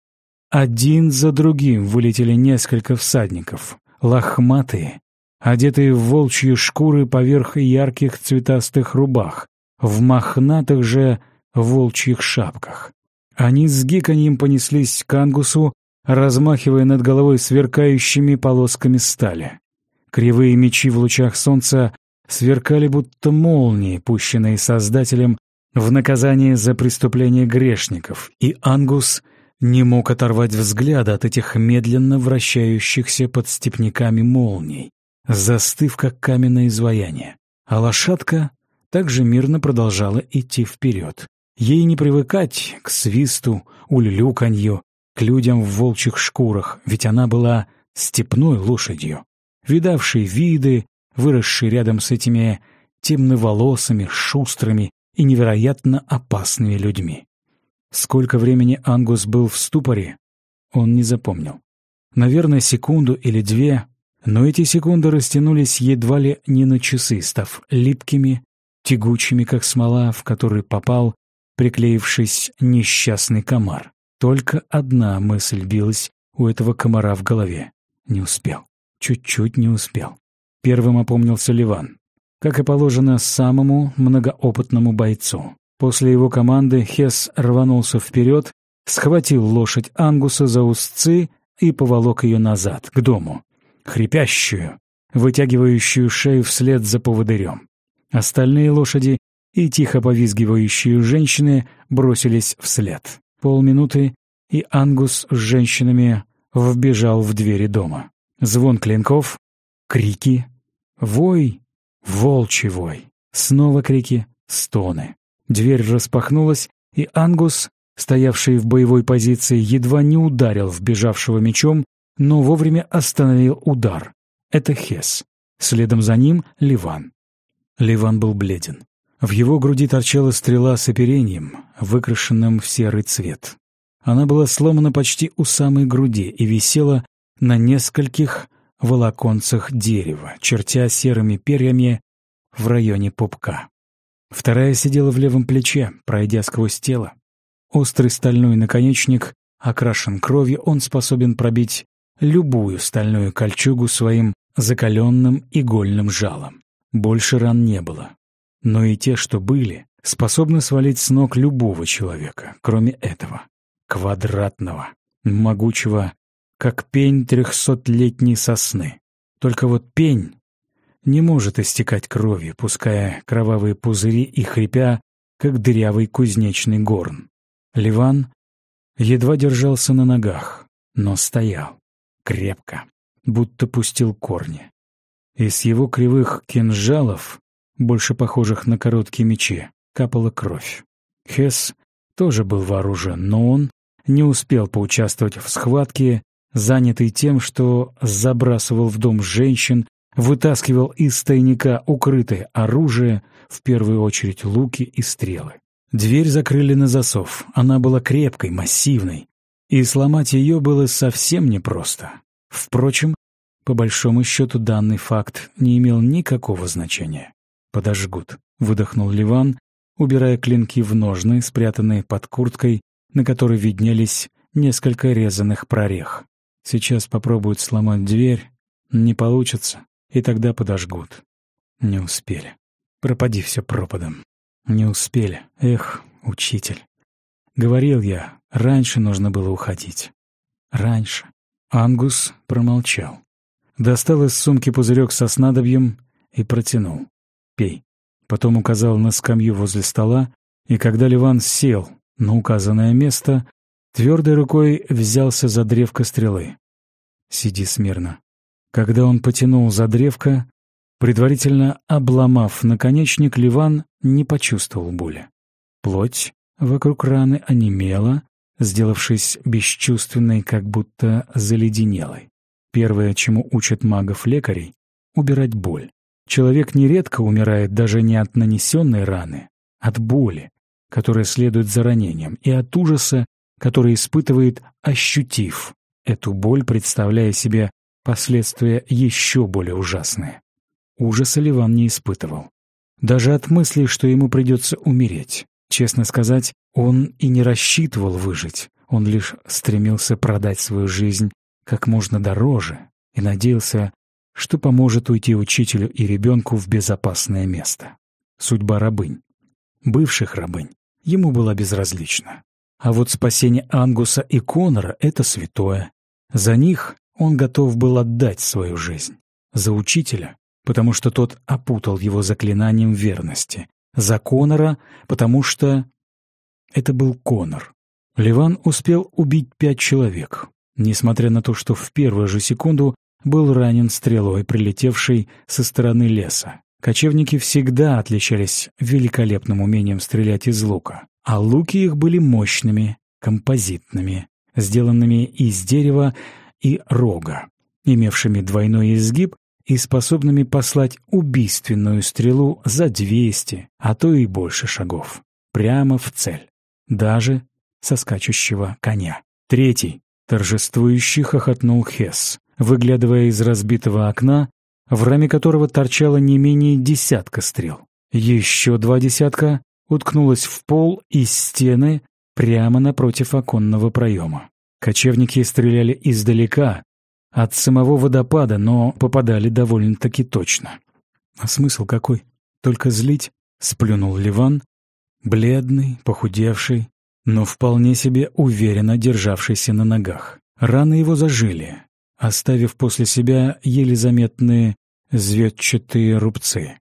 один за другим вылетели несколько всадников, лохматые, одетые в волчьи шкуры поверх ярких цветастых рубах, в мохнатых же волчьих шапках. Они с гиканьем понеслись к Ангусу, размахивая над головой сверкающими полосками стали. Кривые мечи в лучах солнца сверкали, будто молнии, пущенные Создателем в наказание за преступления грешников, и Ангус не мог оторвать взгляда от этих медленно вращающихся под степняками молний, застыв как каменное изваяние. А лошадка также мирно продолжала идти вперед. Ей не привыкать к свисту, улюлюканью, к людям в волчьих шкурах, ведь она была степной лошадью, видавшей виды, выросшей рядом с этими темноволосыми, шустрыми и невероятно опасными людьми. Сколько времени Ангус был в ступоре, он не запомнил. Наверное, секунду или две, но эти секунды растянулись едва ли не на часы, став липкими, тягучими, как смола, в который попал, приклеившись, несчастный комар. Только одна мысль билась у этого комара в голове. Не успел. Чуть-чуть не успел. Первым опомнился Ливан. Как и положено самому многоопытному бойцу. После его команды Хес рванулся вперед, схватил лошадь Ангуса за узцы и поволок ее назад, к дому, хрипящую, вытягивающую шею вслед за поводырем. Остальные лошади и тихо повизгивающие женщины бросились вслед. Полминуты, и Ангус с женщинами вбежал в двери дома. Звон клинков, крики, вой, волчий вой. Снова крики, стоны. Дверь распахнулась, и Ангус, стоявший в боевой позиции, едва не ударил вбежавшего мечом, но вовремя остановил удар. Это Хес. Следом за ним — Ливан. Ливан был бледен. В его груди торчала стрела с оперением, выкрашенным в серый цвет. Она была сломана почти у самой груди и висела на нескольких волоконцах дерева, чертя серыми перьями в районе пупка. Вторая сидела в левом плече, пройдя сквозь тело. Острый стальной наконечник окрашен кровью, он способен пробить любую стальную кольчугу своим закаленным игольным жалом. Больше ран не было. Но и те, что были, способны свалить с ног любого человека, кроме этого. Квадратного, могучего, как пень 300-летней сосны. Только вот пень не может истекать кровью, пуская кровавые пузыри и хрипя, как дырявый кузнечный горн. Ливан едва держался на ногах, но стоял крепко, будто пустил корни. Из его кривых кинжалов, больше похожих на короткие мечи, капала кровь. Хес тоже был вооружен, но он не успел поучаствовать в схватке, занятый тем, что забрасывал в дом женщин, вытаскивал из тайника укрытое оружие, в первую очередь луки и стрелы. Дверь закрыли на засов, она была крепкой, массивной, и сломать ее было совсем непросто. Впрочем, по большому счету данный факт не имел никакого значения. «Подожгут», — выдохнул Ливан, убирая клинки в ножны, спрятанные под курткой, на которой виднелись несколько резаных прорех. «Сейчас попробуют сломать дверь, не получится, и тогда подожгут». Не успели. Пропади все пропадом. Не успели. Эх, учитель. Говорил я, раньше нужно было уходить. Раньше. Ангус промолчал. Достал из сумки пузырек со снадобьем и протянул. «Пей». Потом указал на скамью возле стола, и когда Ливан сел на указанное место, твердой рукой взялся за древко стрелы. «Сиди смирно». Когда он потянул за древко, предварительно обломав наконечник, Ливан не почувствовал боли. Плоть вокруг раны онемела, сделавшись бесчувственной, как будто заледенелой. Первое, чему учат магов-лекарей — убирать боль. Человек нередко умирает даже не от нанесенной раны, от боли, которая следует за ранением, и от ужаса, который испытывает, ощутив эту боль, представляя себе последствия еще более ужасные. Ужаса Ливан не испытывал. Даже от мысли, что ему придется умереть. Честно сказать, он и не рассчитывал выжить. Он лишь стремился продать свою жизнь как можно дороже и надеялся, что поможет уйти учителю и ребенку в безопасное место. Судьба рабынь, бывших рабынь, ему была безразлична. А вот спасение Ангуса и Конора — это святое. За них он готов был отдать свою жизнь. За учителя, потому что тот опутал его заклинанием верности. За Конора, потому что это был Конор. Ливан успел убить 5 человек, несмотря на то, что в первую же секунду был ранен стрелой, прилетевшей со стороны леса. Кочевники всегда отличались великолепным умением стрелять из лука, а луки их были мощными, композитными, сделанными из дерева и рога, имевшими двойной изгиб и способными послать убийственную стрелу за 200, а то и больше шагов, прямо в цель, даже со скачущего коня. Третий, торжествующий, хохотнул Хес, выглядывая из разбитого окна, в раме которого торчало не менее 10 стрел. Еще 2 десятка уткнулось в пол и стены прямо напротив оконного проема. Кочевники стреляли издалека, от самого водопада, но попадали довольно-таки точно. А смысл какой? Только злить? Сплюнул Ливан, бледный, похудевший, но вполне себе уверенно державшийся на ногах. Раны его зажили, оставив после себя еле заметные звездчатые рубцы.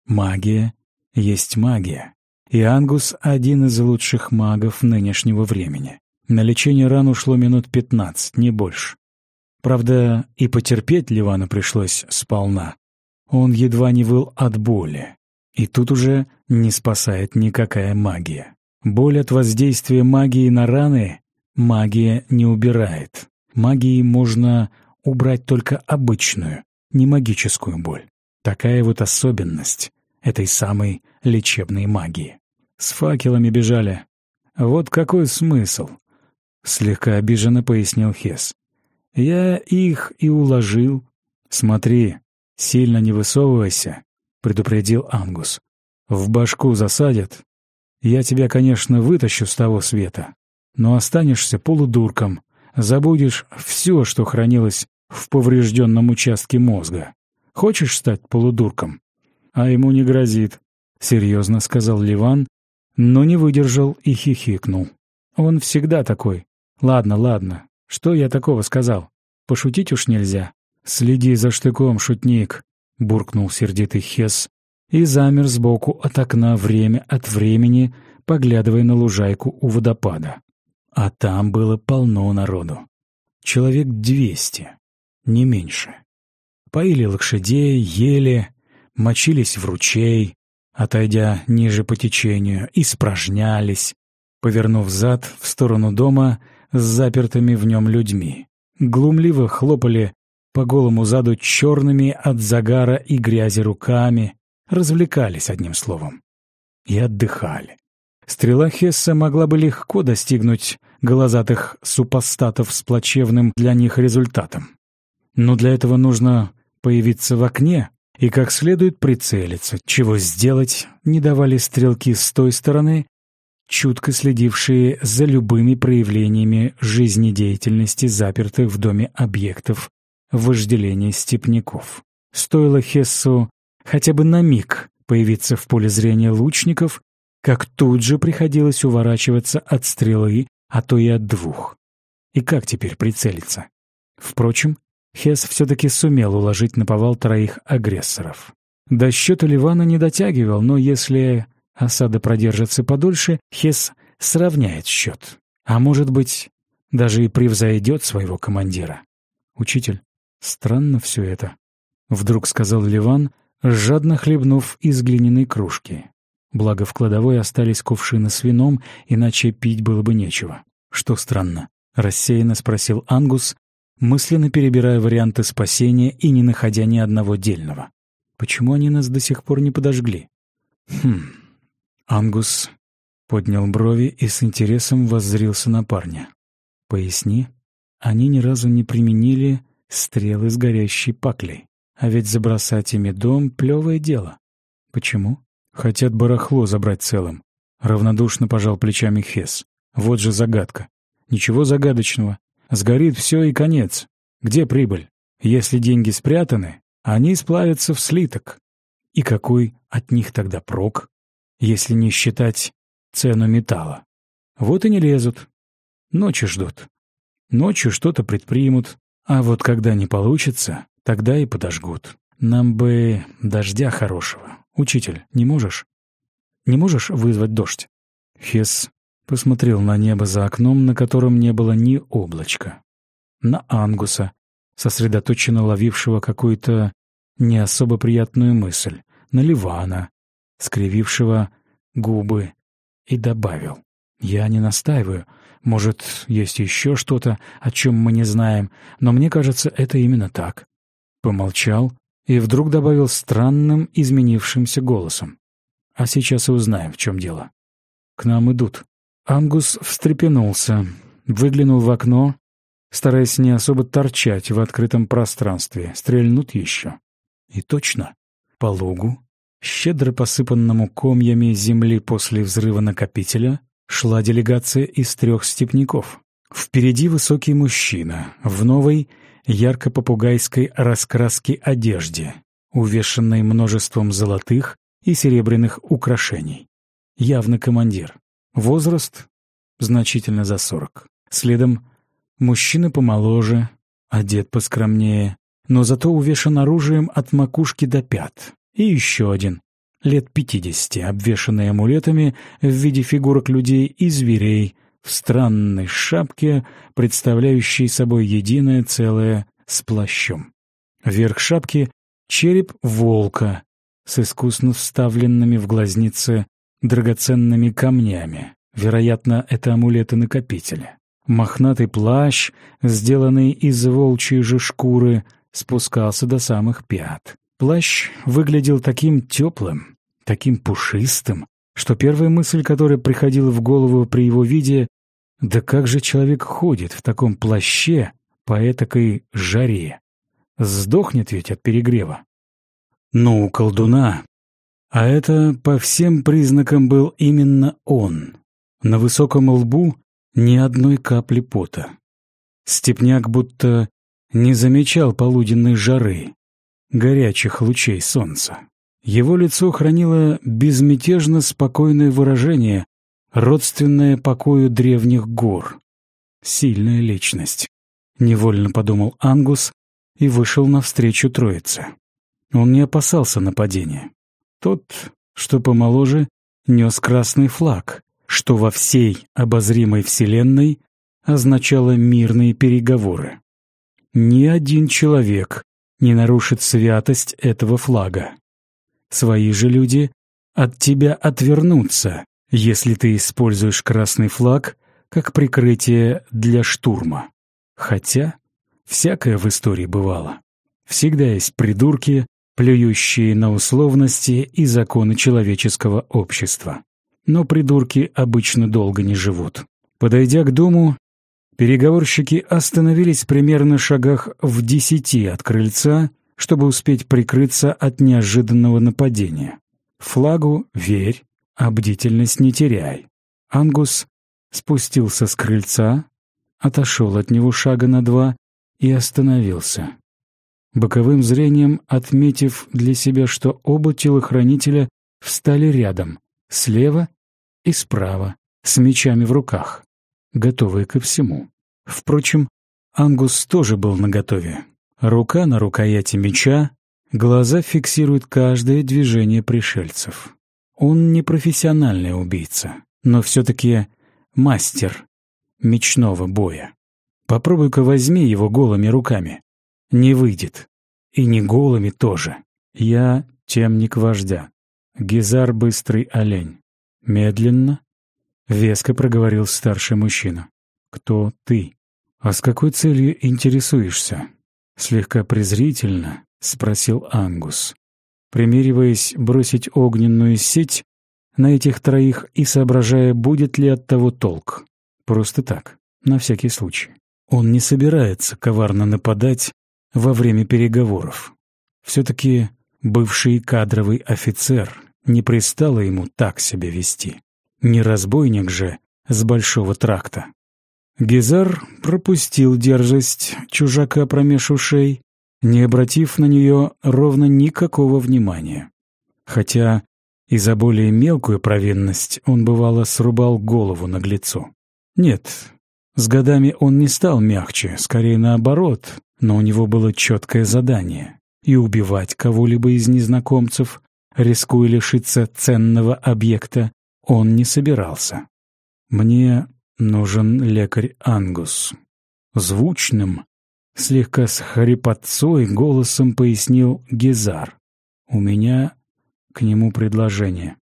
Магия есть магия, и Ангус — один из лучших магов нынешнего времени. На лечение ран ушло минут 15, не больше. Правда, и потерпеть Ливану пришлось сполна. Он едва не выл от боли. И тут уже не спасает никакая магия. Боль от воздействия магии на раны магия не убирает. Магией можно убрать только обычную, не магическую боль. Такая вот особенность этой самой лечебной магии. С факелами бежали. Вот какой смысл? Слегка обиженно пояснил Хесс. Я их и уложил. Смотри, сильно не высовывайся, предупредил Ангус. В башку засадят. Я тебя, конечно, вытащу с того света, но останешься полудурком, забудешь все, что хранилось в поврежденном участке мозга. Хочешь стать полудурком? А ему не грозит, — серьезно сказал Ливан, но не выдержал и хихикнул. Он всегда такой. Ладно, что я такого сказал? Пошутить уж нельзя. Следи за штыком, шутник, — буркнул сердитый Хесс и замер сбоку от окна время от времени, поглядывая на лужайку у водопада. А там было полно народу. Человек 200, не меньше. Поили лошадей, ели, мочились в ручей, отойдя ниже по течению, испражнялись, повернув зад в сторону дома с запертыми в нем людьми. Глумливо хлопали по голому заду черными от загара и грязи руками, развлекались одним словом. И отдыхали. Стрела Хесса могла бы легко достигнуть глазатых супостатов с плачевным для них результатом. Но для этого нужно появиться в окне и как следует прицелиться, чего сделать не давали стрелки с той стороны, чутко следившие за любыми проявлениями жизнедеятельности запертых в доме объектов вожделения степняков. Стоило Хессу хотя бы на миг появиться в поле зрения лучников, как тут же приходилось уворачиваться от стрелы, а то и от двух. И как теперь прицелиться? Впрочем, Хесс все-таки сумел уложить наповал 3 агрессоров. До счета Ливана не дотягивал, но если осада продержится подольше, Хесс сравняет счет. А может быть, даже и превзойдет своего командира. «Учитель, странно все это», — вдруг сказал Ливан, жадно хлебнув из глиняной кружки. Благо в кладовой остались кувшины с вином, иначе пить было бы нечего. «Что странно?» — рассеянно спросил Ангус, мысленно перебирая варианты спасения и не находя ни одного дельного. «Почему они нас до сих пор не подожгли?» Ангус поднял брови и с интересом воззрился на парня. «Поясни, они ни разу не применили стрелы с горящей паклей, а ведь забросать ими дом — плевое дело. Почему? Хотят барахло забрать целым». Равнодушно пожал плечами Хесс. «Вот же загадка. Ничего загадочного. Сгорит все и конец. Где прибыль? Если деньги спрятаны, они сплавятся в слиток. И какой от них тогда прок, если не считать цену металла? Вот и не лезут. Ночью ждут. Ночью что-то предпримут, а вот когда не получится, тогда и подожгут. Нам бы дождя хорошего. Учитель, не можешь? Не можешь вызвать дождь?» Хесс посмотрел на небо за окном, на котором не было ни облачка. На Ангуса, сосредоточенно ловившего какую-то не особо приятную мысль. На Ливана, скривившего губы, и добавил: «Я не настаиваю. Может, есть еще что-то, о чем мы не знаем, но мне кажется, это именно так». Помолчал и вдруг добавил странным, изменившимся голосом: «А сейчас и узнаем, в чем дело. К нам идут». Ангус встрепенулся, выглянул в окно, стараясь не особо торчать в открытом пространстве. Стрельнут еще. И точно, по лугу, щедро посыпанному комьями земли после взрыва накопителя, шла делегация из 3 степняков. Впереди высокий мужчина в новой ярко-попугайской раскраски одежде, увешанной множеством золотых и серебряных украшений. Явно командир. Возраст значительно за 40. Следом мужчина помоложе, одет поскромнее, но зато увешан оружием от макушки до пят. И еще один, лет 50, обвешанный амулетами в виде фигурок людей и зверей, в странной шапке, представляющей собой единое целое с плащом. Верх шапки — череп волка с искусно вставленными в глазницы драгоценными камнями. Вероятно, это амулеты-накопители. Мохнатый плащ, сделанный из волчьей же шкуры, спускался до самых пят. Плащ выглядел таким теплым, таким пушистым, что первая мысль, которая приходила в голову при его виде: да как же человек ходит в таком плаще по этакой жаре? Сдохнет ведь от перегрева. Ну, у колдуна. А это по всем признакам был именно он. На высоком лбу ни одной капли пота. Степняк будто не замечал полуденной жары, горячих лучей солнца. Его лицо хранило безмятежно спокойное выражение, родственное покою древних гор. Сильная личность, невольно подумал Ангус и вышел навстречу троице. Он не опасался нападения. Тот, что помоложе, нес красный флаг, что во всей обозримой вселенной означало мирные переговоры. Ни один человек не нарушит святость этого флага. Свои же люди от тебя отвернутся, если ты используешь красный флаг как прикрытие для штурма. Хотя всякое в истории бывало. Всегда есть придурки, плюющие на условности и законы человеческого общества. Но придурки обычно долго не живут. Подойдя к дому, переговорщики остановились примерно шагах в 10 от крыльца, чтобы успеть прикрыться от неожиданного нападения. Флагу верь, а бдительность не теряй. Ангус спустился с крыльца, отошел от него шага на 2 и остановился, боковым зрением отметив для себя, что оба телохранителя встали рядом, слева и справа, с мечами в руках, готовые ко всему. Впрочем, Ангус тоже был наготове. Рука на рукояти меча, глаза фиксируют каждое движение пришельцев. Он не профессиональный убийца, но все-таки мастер мечного боя. Попробуй-ка возьми его голыми руками. Не выйдет. И не голыми тоже. Я темник вождя. Гизар — быстрый олень. Медленно, веско проговорил старший мужчина. Кто ты? А с какой целью интересуешься? Слегка презрительно спросил Ангус, примериваясь бросить огненную сеть на этих троих и соображая, будет ли от того толк. Просто так, на всякий случай. Он не собирается коварно нападать во время переговоров. Все-таки бывший кадровый офицер, не пристало ему так себя вести. Не разбойник же с большого тракта. Гизар пропустил дерзость чужака промеж ушей, не обратив на нее ровно никакого внимания. Хотя и за более мелкую провинность он, бывало, срубал голову наглецу. Нет, с годами он не стал мягче, скорее наоборот, но у него было четкое задание — и убивать кого-либо из незнакомцев, рискуя лишиться ценного объекта, он не собирался. «Мне нужен лекарь Ангус». Звучным, слегка с хрипотцой голосом пояснил Гизар. «У меня к нему предложение.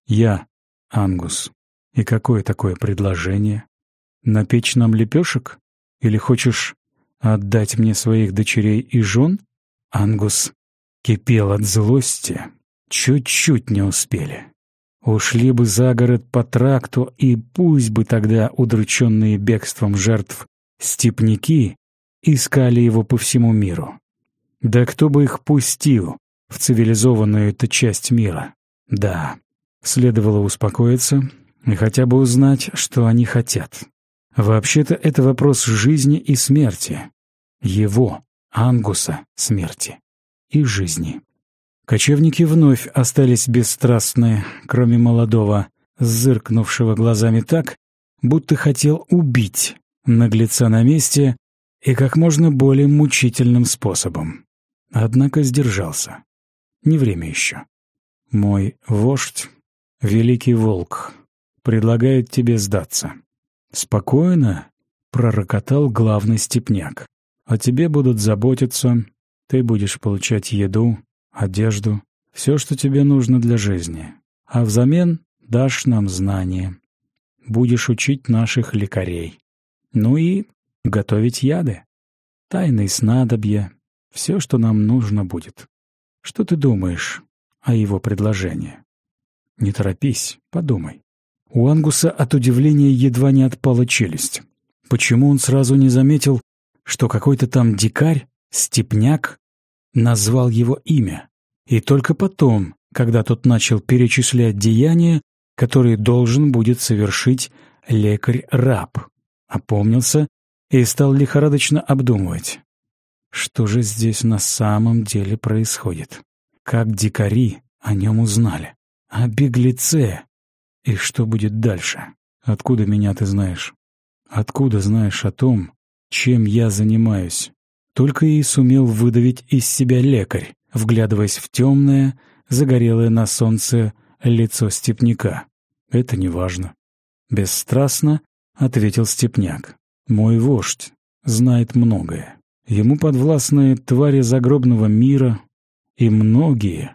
Я Ангус. И какое такое предложение? Напечь нам лепешек? Или хочешь отдать мне своих дочерей и жен?» Ангус кипел от злости. Чуть-чуть не успели. Ушли бы за город по тракту, и пусть бы тогда удрученные бегством жертв степняки искали его по всему миру. Да кто бы их пустил в цивилизованную-то часть мира? Да, следовало успокоиться и хотя бы узнать, что они хотят. Вообще-то это вопрос жизни и смерти. Его, Ангуса, смерти и жизни. Кочевники вновь остались бесстрастны, кроме молодого, зыркнувшего глазами так, будто хотел убить наглеца на месте и как можно более мучительным способом. Однако сдержался. Не время еще. «Мой вождь, великий волк, предлагает тебе сдаться». Спокойно пророкотал главный степняк. «О тебе будут заботиться, ты будешь получать еду, одежду, Все, что тебе нужно для жизни. А взамен дашь нам знания. Будешь учить наших лекарей. Ну и готовить яды. Тайные снадобья. Все, что нам нужно будет. Что ты думаешь о его предложении? Не торопись, подумай. У Ангуса от удивления едва не отпала челюсть. Почему он сразу не заметил, что какой-то там дикарь, степняк, назвал его имя? И только потом, когда тот начал перечислять деяния, которые должен будет совершить лекарь-раб, опомнился и стал лихорадочно обдумывать. Что же здесь на самом деле происходит? Как дикари о нем узнали? О беглеце? И что будет дальше? Откуда меня ты знаешь? Откуда знаешь о том, чем я занимаюсь? Только и сумел выдавить из себя лекарь, вглядываясь в темное, загорелое на солнце лицо степняка. «Это не важно». Бесстрастно ответил степняк. «Мой вождь знает многое. Ему подвластны твари загробного мира и многие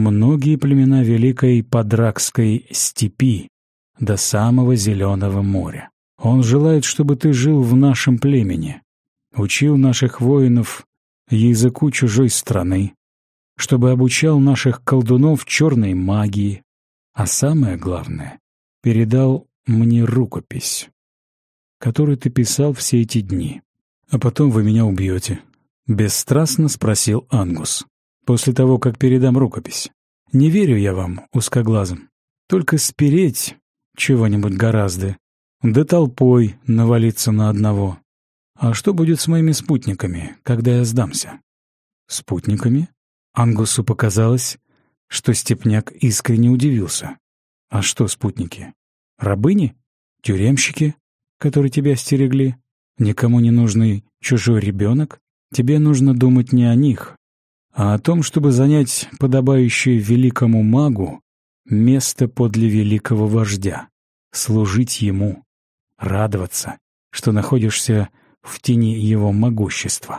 племена Великой Подракской степи до самого Зеленого моря. Он желает, чтобы ты жил в нашем племени, учил наших воинов языку чужой страны, чтобы обучал наших колдунов черной магии, а самое главное, передал мне рукопись, которую ты писал все эти дни. А потом вы меня убьете», — бесстрастно спросил Ангус. «После того, как передам рукопись. Не верю я вам, узкоглазым. Только спереть чего-нибудь гораздо, да толпой навалиться на одного. А что будет с моими спутниками, когда я сдамся?» «Спутниками?» Ангусу показалось, что степняк искренне удивился. «А что спутники? Рабыни? Тюремщики, которые тебя стерегли? Никому не нужный чужой ребенок? Тебе нужно думать не о них, а о том, чтобы занять подобающее великому магу место подле великого вождя, служить ему, радоваться, что находишься в тени его могущества».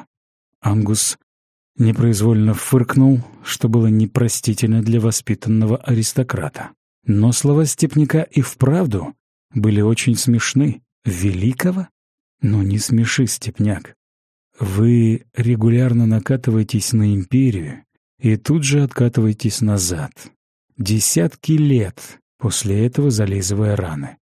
Ангус непроизвольно фыркнул, что было непростительно для воспитанного аристократа. Но слова степняка и вправду были очень смешны. «Великого? Ну не смеши, степняк. Вы регулярно накатываетесь на империю и тут же откатываетесь назад. Десятки лет после этого зализывая раны.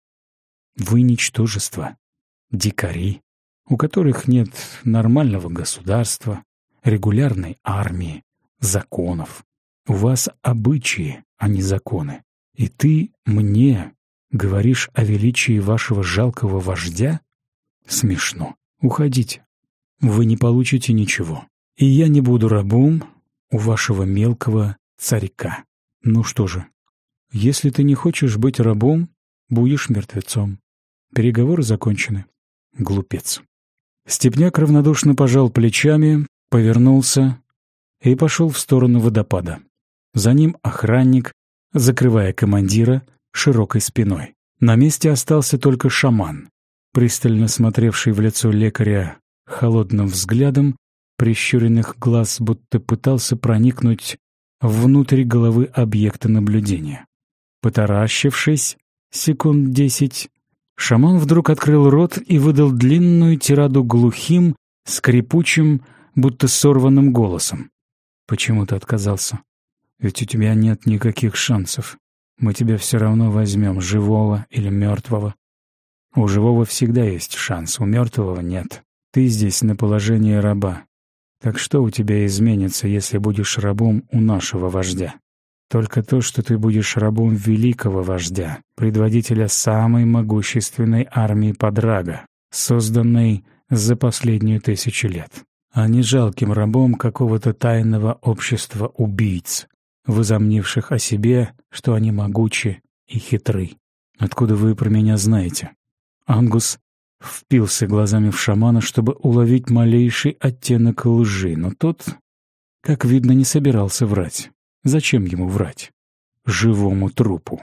Вы ничтожество, дикари, у которых нет нормального государства, регулярной армии, законов. У вас обычаи, а не законы. И ты мне говоришь о величии вашего жалкого вождя? Смешно. Уходите. Вы не получите ничего. И я не буду рабом у вашего мелкого царька. Ну что же, если ты не хочешь быть рабом, будешь мертвецом. Переговоры закончены. Глупец». Степняк равнодушно пожал плечами, повернулся и пошел в сторону водопада. За ним охранник, закрывая командира широкой спиной. На месте остался только шаман, пристально смотревший в лицо лекаря холодным взглядом прищуренных глаз, будто пытался проникнуть внутрь головы объекта наблюдения. Потаращившись секунд 10, шаман вдруг открыл рот и выдал длинную тираду глухим, скрипучим, будто сорванным голосом. «Почему ты отказался? Ведь у тебя нет никаких шансов. Мы тебя все равно возьмем, живого или мертвого. У живого всегда есть шанс, у мертвого нет. Ты здесь на положении раба. Так что у тебя изменится, если будешь рабом у нашего вождя? Только то, что ты будешь рабом великого вождя, предводителя самой могущественной армии Подрага, созданной за последнюю 1000 лет, а не жалким рабом какого-то тайного общества убийц, возомнивших о себе, что они могучи и хитры. Откуда вы про меня знаете?» Ангус впился глазами в шамана, чтобы уловить малейший оттенок лжи, но тот, как видно, не собирался врать. Зачем ему врать? Живому трупу.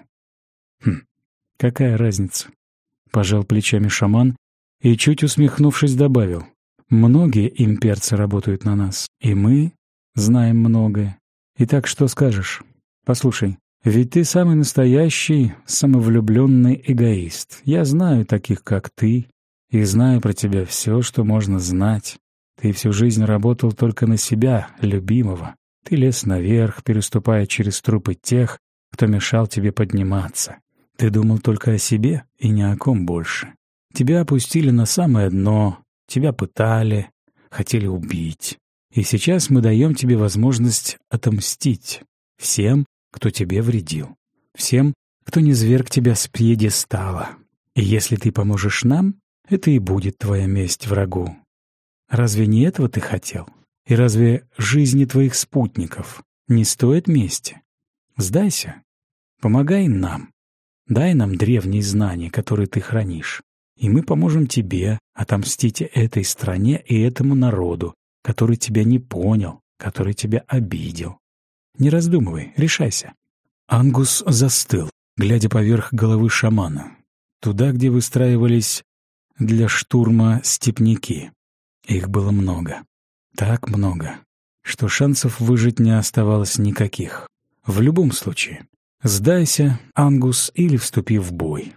Какая разница? Пожал плечами шаман и, чуть усмехнувшись, добавил: многие имперцы работают на нас, и мы знаем многое. Итак, что скажешь? Послушай, ведь ты самый настоящий самовлюбленный эгоист. Я знаю таких, как ты, и знаю про тебя все, что можно знать. Ты всю жизнь работал только на себя, любимого. Ты лез наверх, переступая через трупы тех, кто мешал тебе подниматься. Ты думал только о себе и ни о ком больше. Тебя опустили на самое дно, тебя пытали, хотели убить. И сейчас мы даем тебе возможность отомстить всем, кто тебе вредил, всем, кто низвергг тебя с пьедестала. И если ты поможешь нам, это и будет твоя месть врагу. Разве не этого ты хотел? И разве жизни твоих спутников не стоит мести? Сдайся, помогай нам, дай нам древние знания, которые ты хранишь, и мы поможем тебе отомстить этой стране и этому народу, который тебя не понял, который тебя обидел. Не раздумывай, решайся». Ангус застыл, глядя поверх головы шамана, туда, где выстраивались для штурма степняки. Их было много, так много, что шансов выжить не оставалось никаких. В любом случае, сдайся, Ангус, или вступи в бой.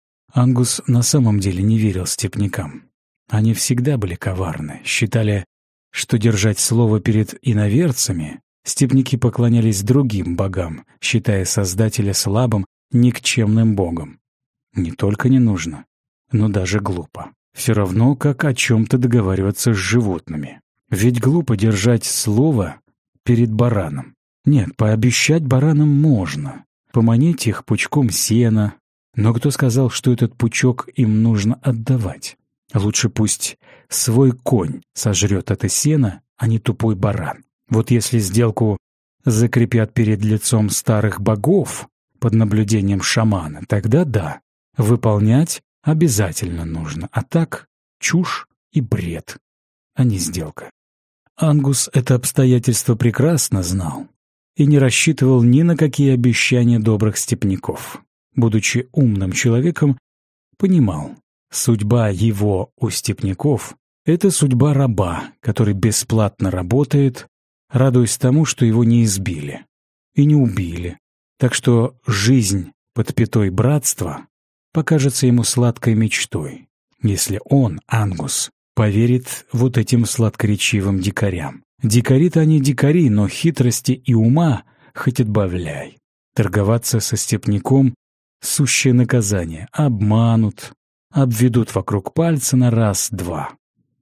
Ангус на самом деле не верил степнякам. Они всегда были коварны, считали, что держать слово перед иноверцами. Степняки поклонялись другим богам, считая Создателя слабым, никчемным богом. Не только не нужно, но даже глупо. Все равно, как о чем-то договариваться с животными. Ведь глупо держать слово перед бараном. Нет, пообещать баранам можно, поманить их пучком сена. Но кто сказал, что этот пучок им нужно отдавать? Лучше пусть свой конь сожрет это сено, а не тупой баран. Вот если сделку закрепят перед лицом старых богов под наблюдением шамана, тогда да, выполнять обязательно нужно, а так чушь и бред, а не сделка. Ангус это обстоятельство прекрасно знал и не рассчитывал ни на какие обещания добрых степняков. Будучи умным человеком, понимал, судьба его у степняков — это судьба раба, который бесплатно работает, радуясь тому, что его не избили и не убили. Так что жизнь под пятой братства покажется ему сладкой мечтой, если он, Ангус, поверит вот этим сладкоречивым дикарям. Дикари-то они дикари, но хитрости и ума хоть отбавляй. Торговаться со степняком — сущее наказание. Обманут, обведут вокруг пальца на раз-два.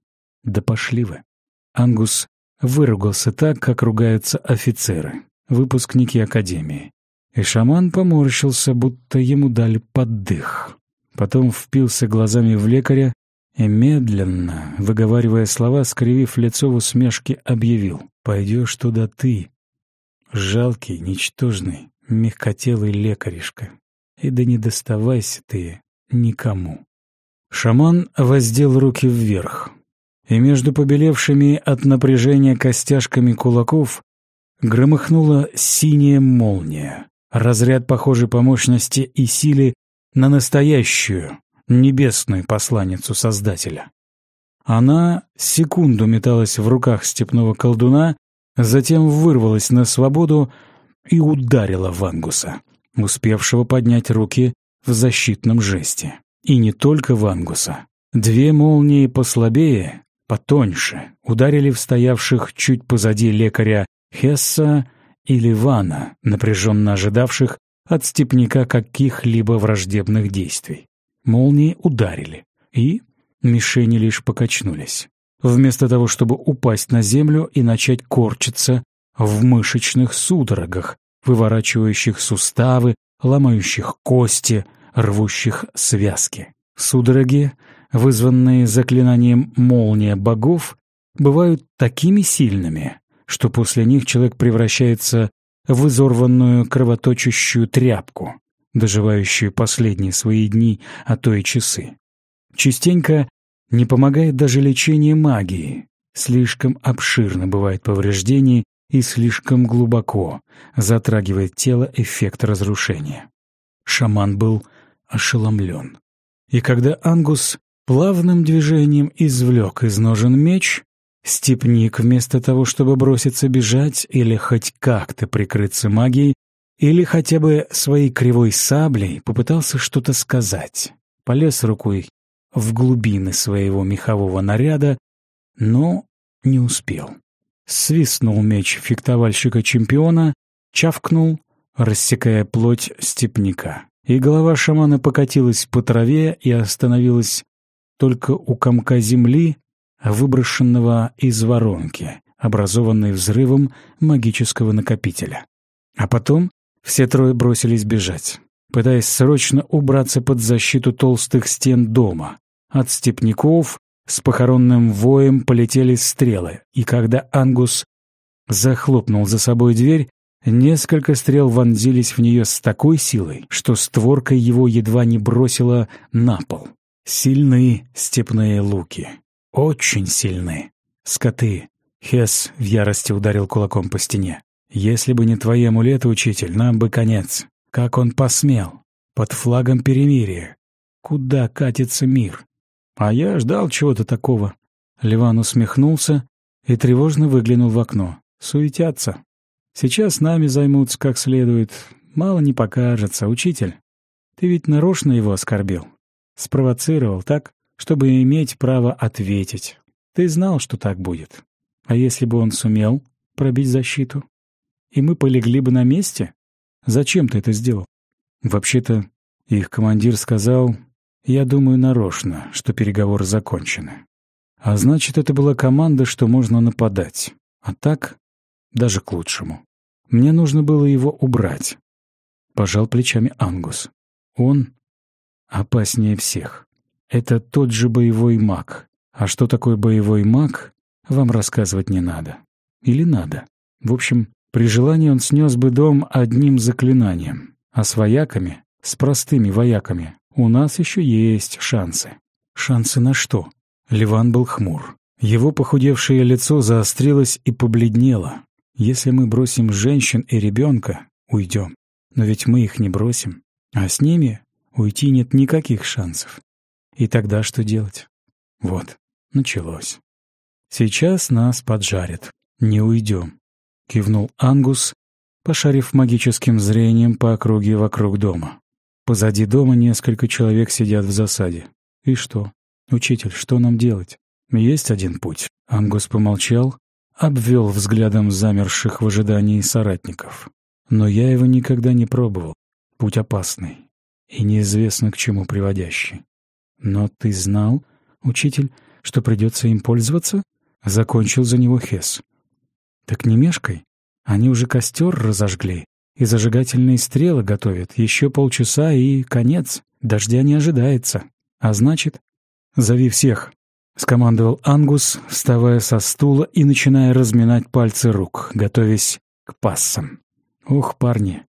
Да пошли вы. Ангус выругался так, как ругаются офицеры, выпускники академии. И шаман поморщился, будто ему дали поддых. Потом впился глазами в лекаря и медленно, выговаривая слова, скривив лицо в усмешке, объявил: «Пойдешь туда ты, жалкий, ничтожный, мягкотелый лекаришка, и да не доставайся ты никому». Шаман воздел руки вверх, и между побелевшими от напряжения костяшками кулаков громыхнула синяя молния, разряд, похожий по мощности и силе на настоящую небесную посланницу Создателя. Она секунду металась в руках степного колдуна, затем вырвалась на свободу и ударила в Ангуса, успевшего поднять руки в защитном жесте. И не только в Ангуса. Две молнии послабее, потоньше, ударили в стоявших чуть позади лекаря Хесса и Ливана, напряженно ожидавших от степняка каких-либо враждебных действий. Молнии ударили, и мишени лишь покачнулись. Вместо того, чтобы упасть на землю и начать корчиться в мышечных судорогах, выворачивающих суставы, ломающих кости, рвущих связки. Судороги, вызванные заклинанием «молния богов», бывают такими сильными, что после них человек превращается в изорванную кровоточащую тряпку, доживающую последние свои дни, а то и часы. Частенько не помогает даже лечение магии. Слишком обширно бывает повреждение и слишком глубоко затрагивает тело эффект разрушения. Шаман был ошеломлен. И когда Ангус плавным движением извлек из ножен меч, степник, вместо того, чтобы броситься бежать или хоть как-то прикрыться магией, Или хотя бы своей кривой саблей попытался что-то сказать. Полез рукой в глубины своего мехового наряда, но не успел. Свистнул меч фехтовальщика-чемпиона, чавкнул, рассекая плоть степняка. И голова шамана покатилась по траве и остановилась только у комка земли, выброшенного из воронки, образованной взрывом магического накопителя. А потом все трое бросились бежать, пытаясь срочно убраться под защиту толстых стен дома. От степняков с похоронным воем полетели стрелы, и когда Ангус захлопнул за собой дверь, несколько стрел вонзились в нее с такой силой, что створка его едва не бросила на пол. Сильны степные луки. Очень сильны. Скоты. Хес в ярости ударил кулаком по стене. «Если бы не твои амулеты, учитель, нам бы конец. Как он посмел? Под флагом перемирия. Куда катится мир?» «А я ждал чего-то такого». Ливан усмехнулся и тревожно выглянул в окно. «Суетятся. Сейчас нами займутся как следует. Мало не покажется. Учитель, ты ведь нарочно его оскорбил. Спровоцировал так, чтобы иметь право ответить. Ты знал, что так будет. А если бы он сумел пробить защиту? И мы полегли бы на месте? Зачем ты это сделал?» Вообще-то, их командир сказал: «Я думаю нарочно, что переговоры закончены». А значит, это была команда, что можно нападать. А так, даже к лучшему. Мне нужно было его убрать. Пожал плечами Ангус. Он опаснее всех. Это тот же боевой маг. А что такое боевой маг, вам рассказывать не надо. Или надо. В общем, при желании он снес бы дом одним заклинанием. А с вояками, с простыми вояками, у нас еще есть шансы. Шансы на что? Ливан был хмур. Его похудевшее лицо заострилось и побледнело. Если мы бросим женщин и ребенка, уйдем. Но ведь мы их не бросим. А с ними уйти нет никаких шансов. И тогда что делать? Вот, началось. Сейчас нас поджарят. Не уйдем. Кивнул Ангус, пошарив магическим зрением по округе вокруг дома. Позади дома несколько человек сидят в засаде. И что? Учитель, что нам делать? Есть один путь. Ангус помолчал, обвел взглядом замерших в ожидании соратников. Но я его никогда не пробовал. Путь опасный и неизвестно к чему приводящий. Но ты знал, учитель, что придется им пользоваться? Закончил за него Хес. Так не мешкай. Они уже костер разожгли и зажигательные стрелы готовят. Еще полчаса и конец. Дождя не ожидается. А значит, зови всех. Скомандовал Ангус, вставая со стула и начиная разминать пальцы рук, готовясь к пассам. Ох, парни,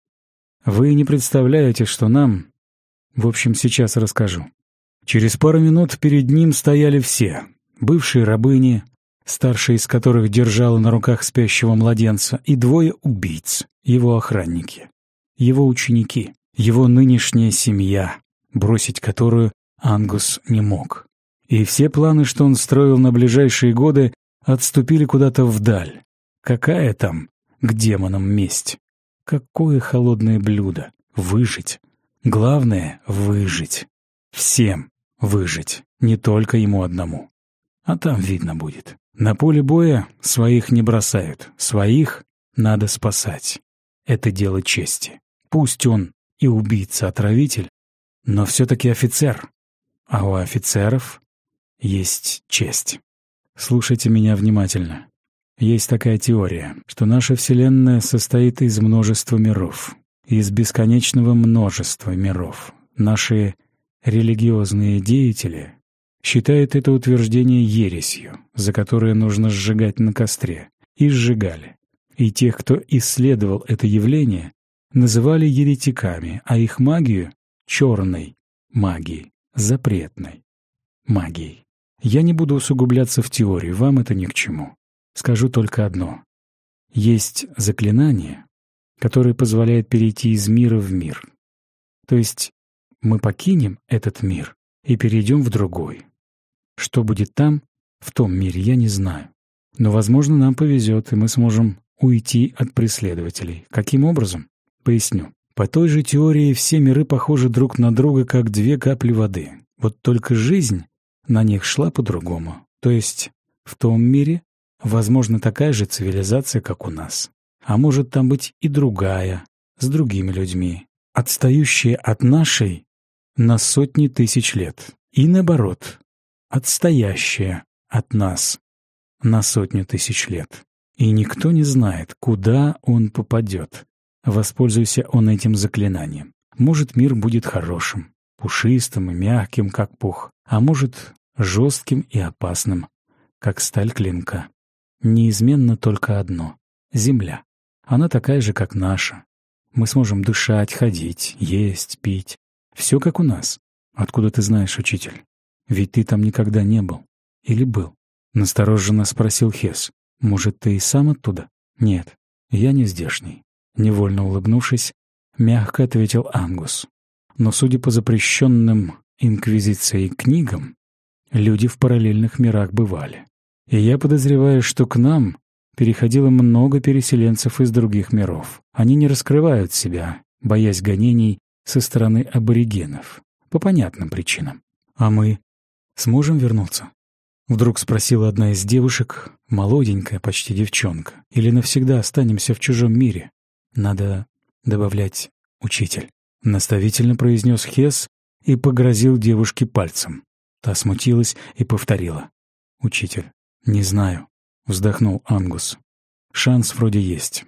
вы не представляете, что нам... В общем, сейчас расскажу. Через пару минут перед ним стояли все. Бывшие рабыни, старшая из которых держала на руках спящего младенца, и двое убийц, его охранники, его ученики, его нынешняя семья, бросить которую Ангус не мог. И все планы, что он строил на ближайшие годы, отступили куда-то вдаль. Какая там к демонам месть? Какое холодное блюдо? Выжить. Главное — выжить. Всем выжить, не только ему одному. А там видно будет. На поле боя своих не бросают, своих надо спасать. Это дело чести. Пусть он и убийца-отравитель, но все-таки офицер. А у офицеров есть честь. Слушайте меня внимательно. Есть такая теория, что наша Вселенная состоит из множества миров, из бесконечного множества миров. Наши религиозные деятели считают это утверждение ересью, за которое нужно сжигать на костре, и сжигали. И тех, кто исследовал это явление, называли еретиками, а их магию — черной магией, запретной магией. Я не буду усугубляться в теорию, вам это ни к чему. Скажу только одно. Есть заклинание, которое позволяет перейти из мира в мир. То есть мы покинем этот мир и перейдем в другой. Что будет там, в том мире, я не знаю. Но, возможно, нам повезет, и мы сможем уйти от преследователей. Каким образом? Поясню. По той же теории все миры похожи друг на друга, как две капли воды. Вот только жизнь на них шла по-другому. То есть в том мире возможна такая же цивилизация, как у нас. А может там быть и другая, с другими людьми, отстающая от нашей на сотни тысяч лет. И наоборот, отстоящая от нас на сотню тысяч лет. И никто не знает, куда он попадет. Воспользуйся он этим заклинанием. Может, мир будет хорошим, пушистым и мягким, как пух, а может, жестким и опасным, как сталь клинка. Неизменно только одно — земля. Она такая же, как наша. Мы сможем дышать, ходить, есть, пить. Все как у нас. Откуда ты знаешь, учитель? Ведь ты там никогда не был. Или был? Настороженно спросил Хес. Может, ты и сам оттуда? Нет, я не здешний. Невольно улыбнувшись, мягко ответил Ангус. Но, судя по запрещенным инквизицией книгам, люди в параллельных мирах бывали. И я подозреваю, что к нам переходило много переселенцев из других миров. Они не раскрывают себя, боясь гонений со стороны аборигенов. По понятным причинам. А мы сможем вернуться? Вдруг спросила одна из девушек, молоденькая, почти девчонка. Или навсегда останемся в чужом мире? Надо добавлять «учитель», — наставительно произнес Хес и погрозил девушке пальцем. Та смутилась и повторила. «Учитель, не знаю», — вздохнул Ангус. «Шанс вроде есть.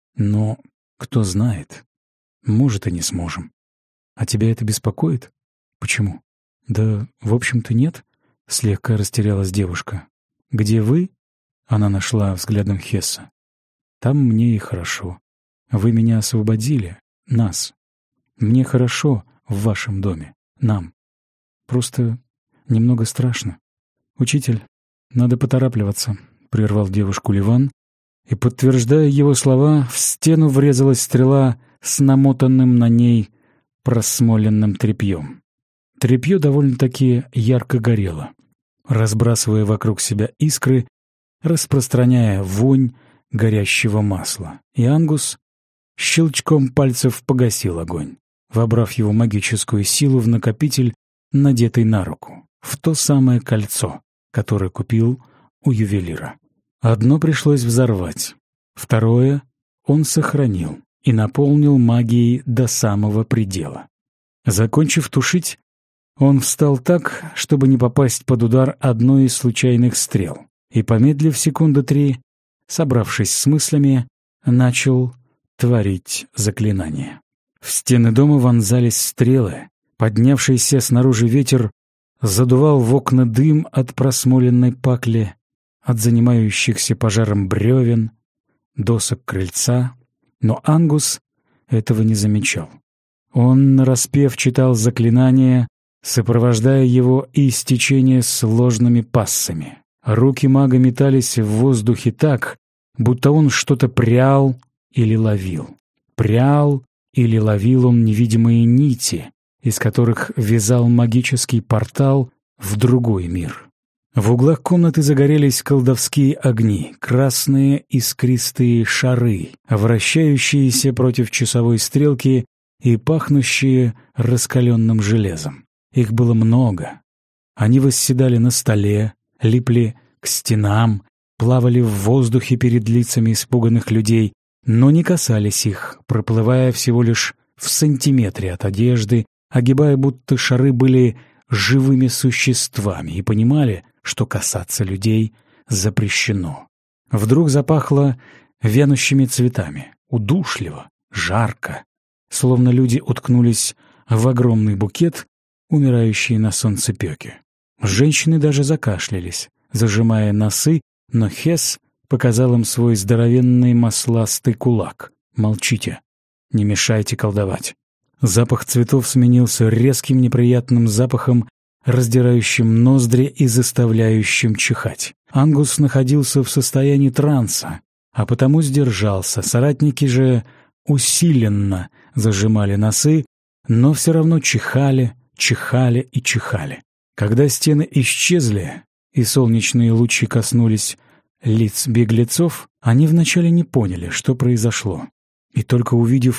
Но кто знает, может, и не сможем. А тебя это беспокоит? Почему?» «Да, в общем-то, нет», — слегка растерялась девушка. «Где вы?» — она нашла взглядом Хесса. «Там мне и хорошо. Вы меня освободили, нас. Мне хорошо в вашем доме, нам. Просто немного страшно. Учитель, надо поторапливаться», — прервал девушку Ливан, и, подтверждая его слова, в стену врезалась стрела с намотанным на ней просмоленным тряпьем. Тряпье довольно-таки ярко горело, разбрасывая вокруг себя искры, распространяя вонь горящего масла. И Ангус щелчком пальцев погасил огонь, вобрав его магическую силу в накопитель, надетый на руку, в то самое кольцо, которое купил у ювелира. Одно пришлось взорвать, второе он сохранил и наполнил магией до самого предела. Закончив тушить, он встал так, чтобы не попасть под удар одной из случайных стрел, и, помедлив секунды 3, собравшись с мыслями, начал творить заклинание. В стены дома вонзались стрелы, поднявшийся снаружи ветер задувал в окна дым от просмоленной пакли, от занимающихся пожаром бревен, досок крыльца, но Ангус этого не замечал. Он нараспев читал заклинание, сопровождая его истечение сложными пассами. Руки мага метались в воздухе так, будто он что-то прял или ловил. Прял или ловил он невидимые нити, из которых вязал магический портал в другой мир. В углах комнаты загорелись колдовские огни, красные искристые шары, вращающиеся против часовой стрелки и пахнущие раскаленным железом. Их было много. Они восседали на столе, липли к стенам, плавали в воздухе перед лицами испуганных людей, но не касались их, проплывая всего лишь в сантиметре от одежды, огибая, будто шары были живыми существами и понимали, что касаться людей запрещено. Вдруг запахло вянущими цветами, удушливо, жарко, словно люди уткнулись в огромный букет, умирающие на солнцепёке. Женщины даже закашлялись, зажимая носы, но Хес показал им свой здоровенный масластый кулак. «Молчите, не мешайте колдовать». Запах цветов сменился резким неприятным запахом, раздирающим ноздри и заставляющим чихать. Ангус находился в состоянии транса, а потому сдержался. Соратники же усиленно зажимали носы, но все равно чихали, чихали и чихали. Когда стены исчезли и солнечные лучи коснулись лиц беглецов, они вначале не поняли, что произошло. И только увидев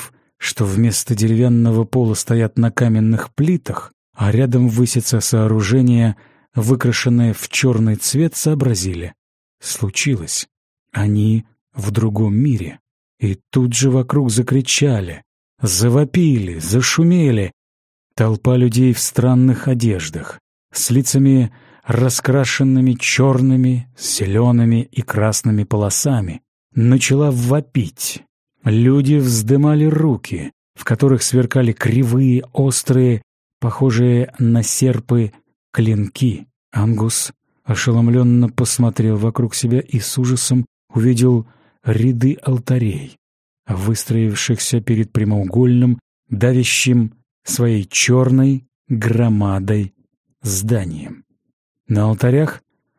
что вместо деревянного пола стоят на каменных плитах, а рядом высится сооружение, выкрашенное в черный цвет, сообразили. Случилось. Они в другом мире. И тут же вокруг закричали, завопили, зашумели. Толпа людей в странных одеждах, с лицами раскрашенными черными, зелеными и красными полосами, начала вопить. Люди вздымали руки, в которых сверкали кривые, острые, похожие на серпы, клинки. Ангус ошеломленно посмотрел вокруг себя и с ужасом увидел ряды алтарей, выстроившихся перед прямоугольным, давящим своей черной громадой зданием. На алтарях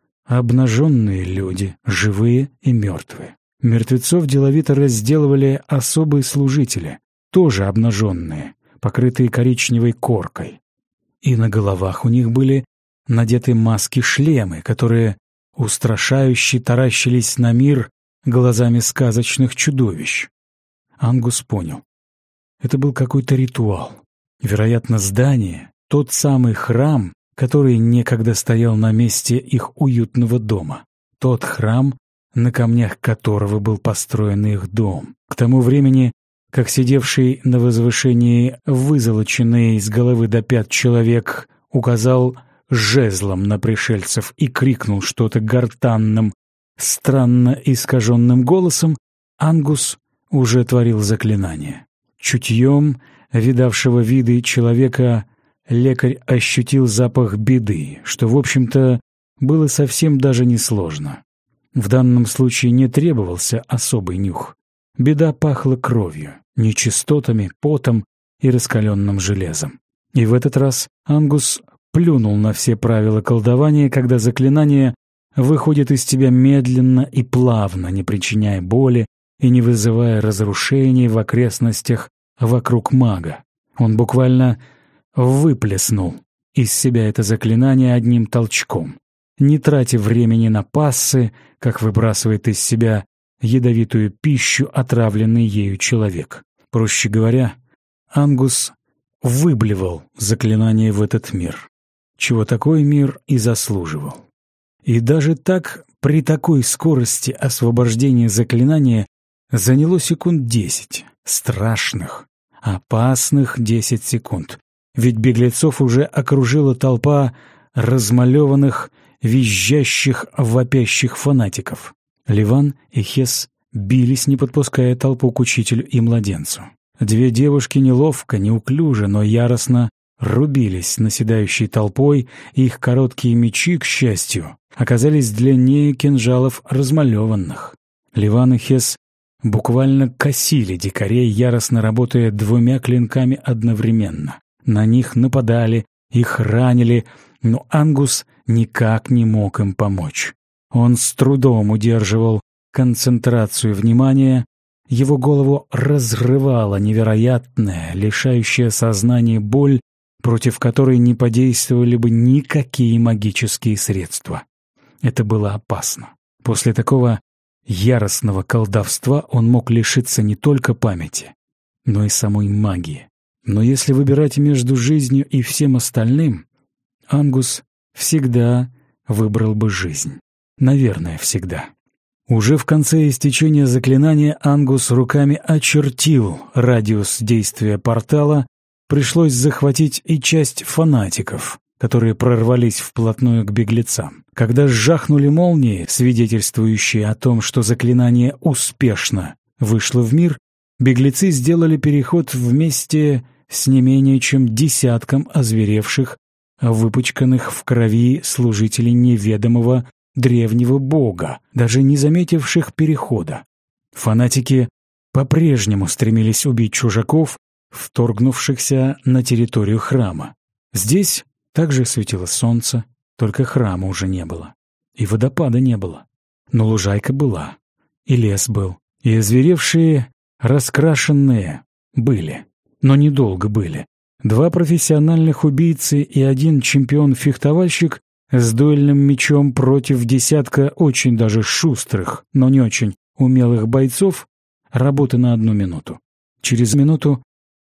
обнаженные люди, живые и мертвые. Мертвецов деловито разделывали особые служители, тоже обнаженные, покрытые коричневой коркой. И на головах у них были надеты маски-шлемы, которые устрашающе таращились на мир глазами сказочных чудовищ. Ангус понял. Это был какой-то ритуал. Вероятно, здание, тот самый храм, который некогда стоял на месте их уютного дома. Тот храм, на камнях которого был построен их дом. К тому времени, как сидевший на возвышении вызолоченный с головы до пят человек указал жезлом на пришельцев и крикнул что-то гортанным, странно искаженным голосом, Ангус уже творил заклинание. Чутьем видавшего виды человека лекарь ощутил запах беды, что, в общем-то, было совсем даже несложно. В данном случае не требовался особый нюх. Беда пахла кровью, нечистотами, потом и раскаленным железом. И в этот раз Ангус плюнул на все правила колдования, когда заклинание выходит из тебя медленно и плавно, не причиняя боли и не вызывая разрушений в окрестностях вокруг мага. Он буквально выплеснул из себя это заклинание одним толчком, не тратя времени на пассы, как выбрасывает из себя ядовитую пищу отравленный ею человек. Проще говоря, Ангус выблевал заклинание в этот мир, чего такой мир и заслуживал. И даже так, при такой скорости освобождения заклинания заняло секунд 10, страшных, опасных 10 секунд, ведь беглецов уже окружила толпа размалеванных, визжащих, вопящих фанатиков. Ливан и Хес бились, не подпуская толпу к учителю и младенцу. Две девушки неловко, неуклюже, но яростно рубились наседающей толпой, и их короткие мечи, к счастью, оказались длиннее кинжалов размалеванных. Ливан и Хес буквально косили дикарей, яростно работая двумя клинками одновременно. На них нападали, их ранили, но Ангус никак не мог им помочь. Он с трудом удерживал концентрацию внимания, его голову разрывала невероятная, лишающая сознания боль, против которой не подействовали бы никакие магические средства. Это было опасно. После такого яростного колдовства он мог лишиться не только памяти, но и самой магии. Но если выбирать между жизнью и всем остальным, Ангус всегда выбрал бы жизнь. Наверное, всегда. Уже в конце истечения заклинания Ангус руками очертил радиус действия портала. Пришлось захватить и часть фанатиков, которые прорвались вплотную к беглецам. Когда жахнули молнии, свидетельствующие о том, что заклинание успешно вышло в мир, беглецы сделали переход вместе с не менее чем десятком озверевших, выпачканных в крови служителей неведомого древнего бога, даже не заметивших перехода. Фанатики по-прежнему стремились убить чужаков, вторгнувшихся на территорию храма. Здесь также светило солнце, только храма уже не было. И водопада не было. Но лужайка была, и лес был, и озверевшие, раскрашенные были. Но недолго были. Два профессиональных убийцы и один чемпион-фехтовальщик с дуэльным мечом против десятка очень даже шустрых, но не очень умелых бойцов — работа на 1 минуту. Через минуту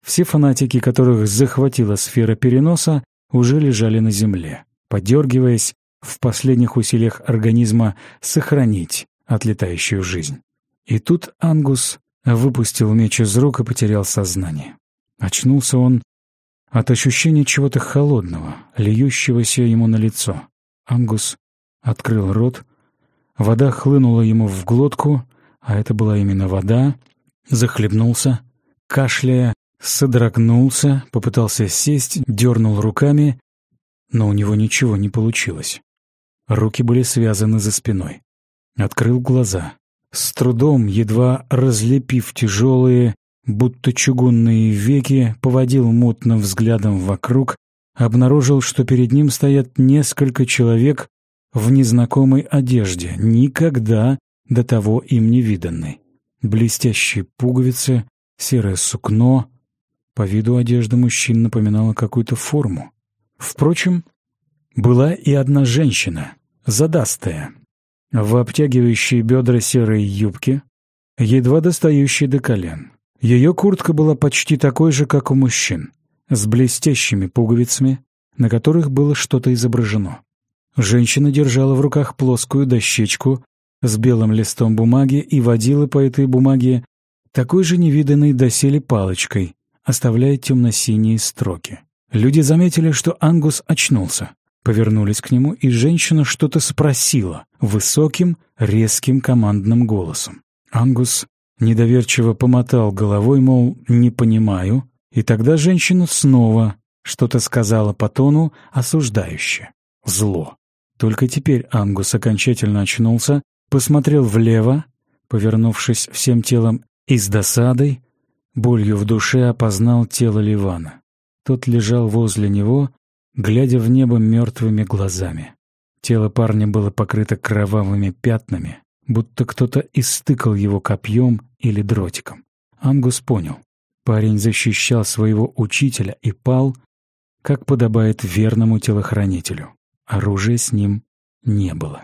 Все фанатики, которых захватила сфера переноса, уже лежали на земле, подергиваясь в последних усилиях организма сохранить отлетающую жизнь. И тут Ангус выпустил меч из рук и потерял сознание. Очнулся он от ощущения чего-то холодного, льющегося ему на лицо. Ангус открыл рот, вода хлынула ему в глотку, а это была именно вода, захлебнулся, кашляя, содрогнулся, попытался сесть, дернул руками, но у него ничего не получилось. Руки были связаны за спиной. Открыл глаза. С трудом, едва разлепив тяжелые, будто чугунные веки, поводил мутным взглядом вокруг, обнаружил, что перед ним стоят несколько человек в незнакомой одежде, никогда до того им не виданной. Блестящие пуговицы, серое сукно. По виду одежда мужчин напоминала какую-то форму. Впрочем, была и одна женщина, задастая, в обтягивающей бедра серой юбке, едва достающей до колен. Ее куртка была почти такой же, как у мужчин, с блестящими пуговицами, на которых было что-то изображено. Женщина держала в руках плоскую дощечку с белым листом бумаги и водила по этой бумаге такой же невиданной доселе палочкой, оставляя темно-синие строки. Люди заметили, что Ангус очнулся, повернулись к нему, и женщина что-то спросила высоким, резким командным голосом. Ангус недоверчиво помотал головой, мол, не понимаю, и тогда женщина снова что-то сказала по тону осуждающе. Зло. Только теперь Ангус окончательно очнулся, посмотрел влево, повернувшись всем телом, и с досадой, болью в душе опознал тело Ливана. Тот лежал возле него, глядя в небо мертвыми глазами. Тело парня было покрыто кровавыми пятнами, будто кто-то истыкал его копьем или дротиком. Ангус понял. Парень защищал своего учителя и пал, как подобает верному телохранителю. Оружия с ним не было.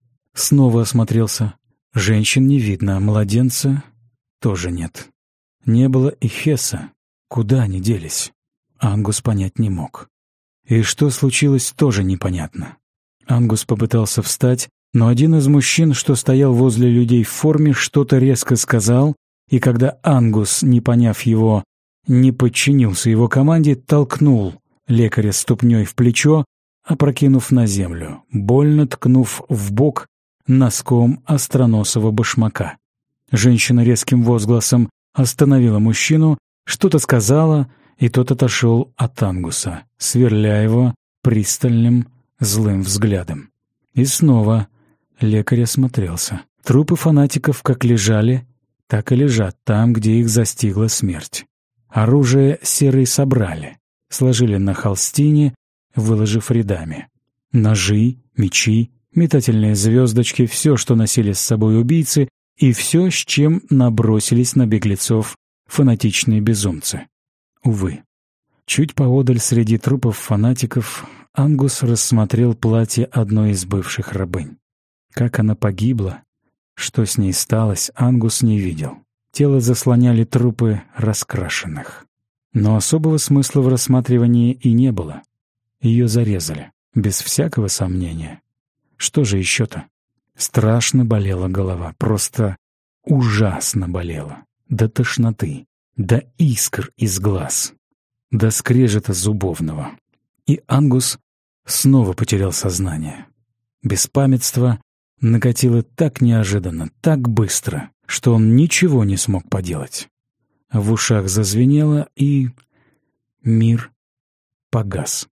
Снова осмотрелся. Женщин не видно, а младенца тоже нет. Не было и Хесса. Куда они делись? Ангус понять не мог. И что случилось, тоже непонятно. Ангус попытался встать, но один из мужчин, что стоял возле людей в форме, что-то резко сказал, и когда Ангус, не поняв его, не подчинился его команде, толкнул лекаря ступней в плечо, опрокинув на землю, больно ткнув в бок носком остроносого башмака. Женщина резким возгласом остановила мужчину, что-то сказала, и тот отошел от Ангуса, сверля его пристальным, злым взглядом. И снова лекарь осмотрелся. Трупы фанатиков как лежали, так и лежат там, где их застигла смерть. Оружие серые собрали, сложили на холстине, выложив рядами. Ножи, мечи, метательные звездочки — все, что носили с собой убийцы, и все, с чем набросились на беглецов фанатичные безумцы. Увы. Чуть поодаль среди трупов фанатиков Ангус рассмотрел платье одной из бывших рабынь. Как она погибла, что с ней сталось, Ангус не видел. Тело заслоняли трупы раскрашенных. Но особого смысла в рассматривании и не было. Ее зарезали, без всякого сомнения. Что же еще-то? Страшно болела голова, просто ужасно болела. До тошноты, до искр из глаз, до скрежета зубовного. И Ангус снова потерял сознание. Беспамятство накатило так неожиданно, так быстро, что он ничего не смог поделать. В ушах зазвенело, и мир погас.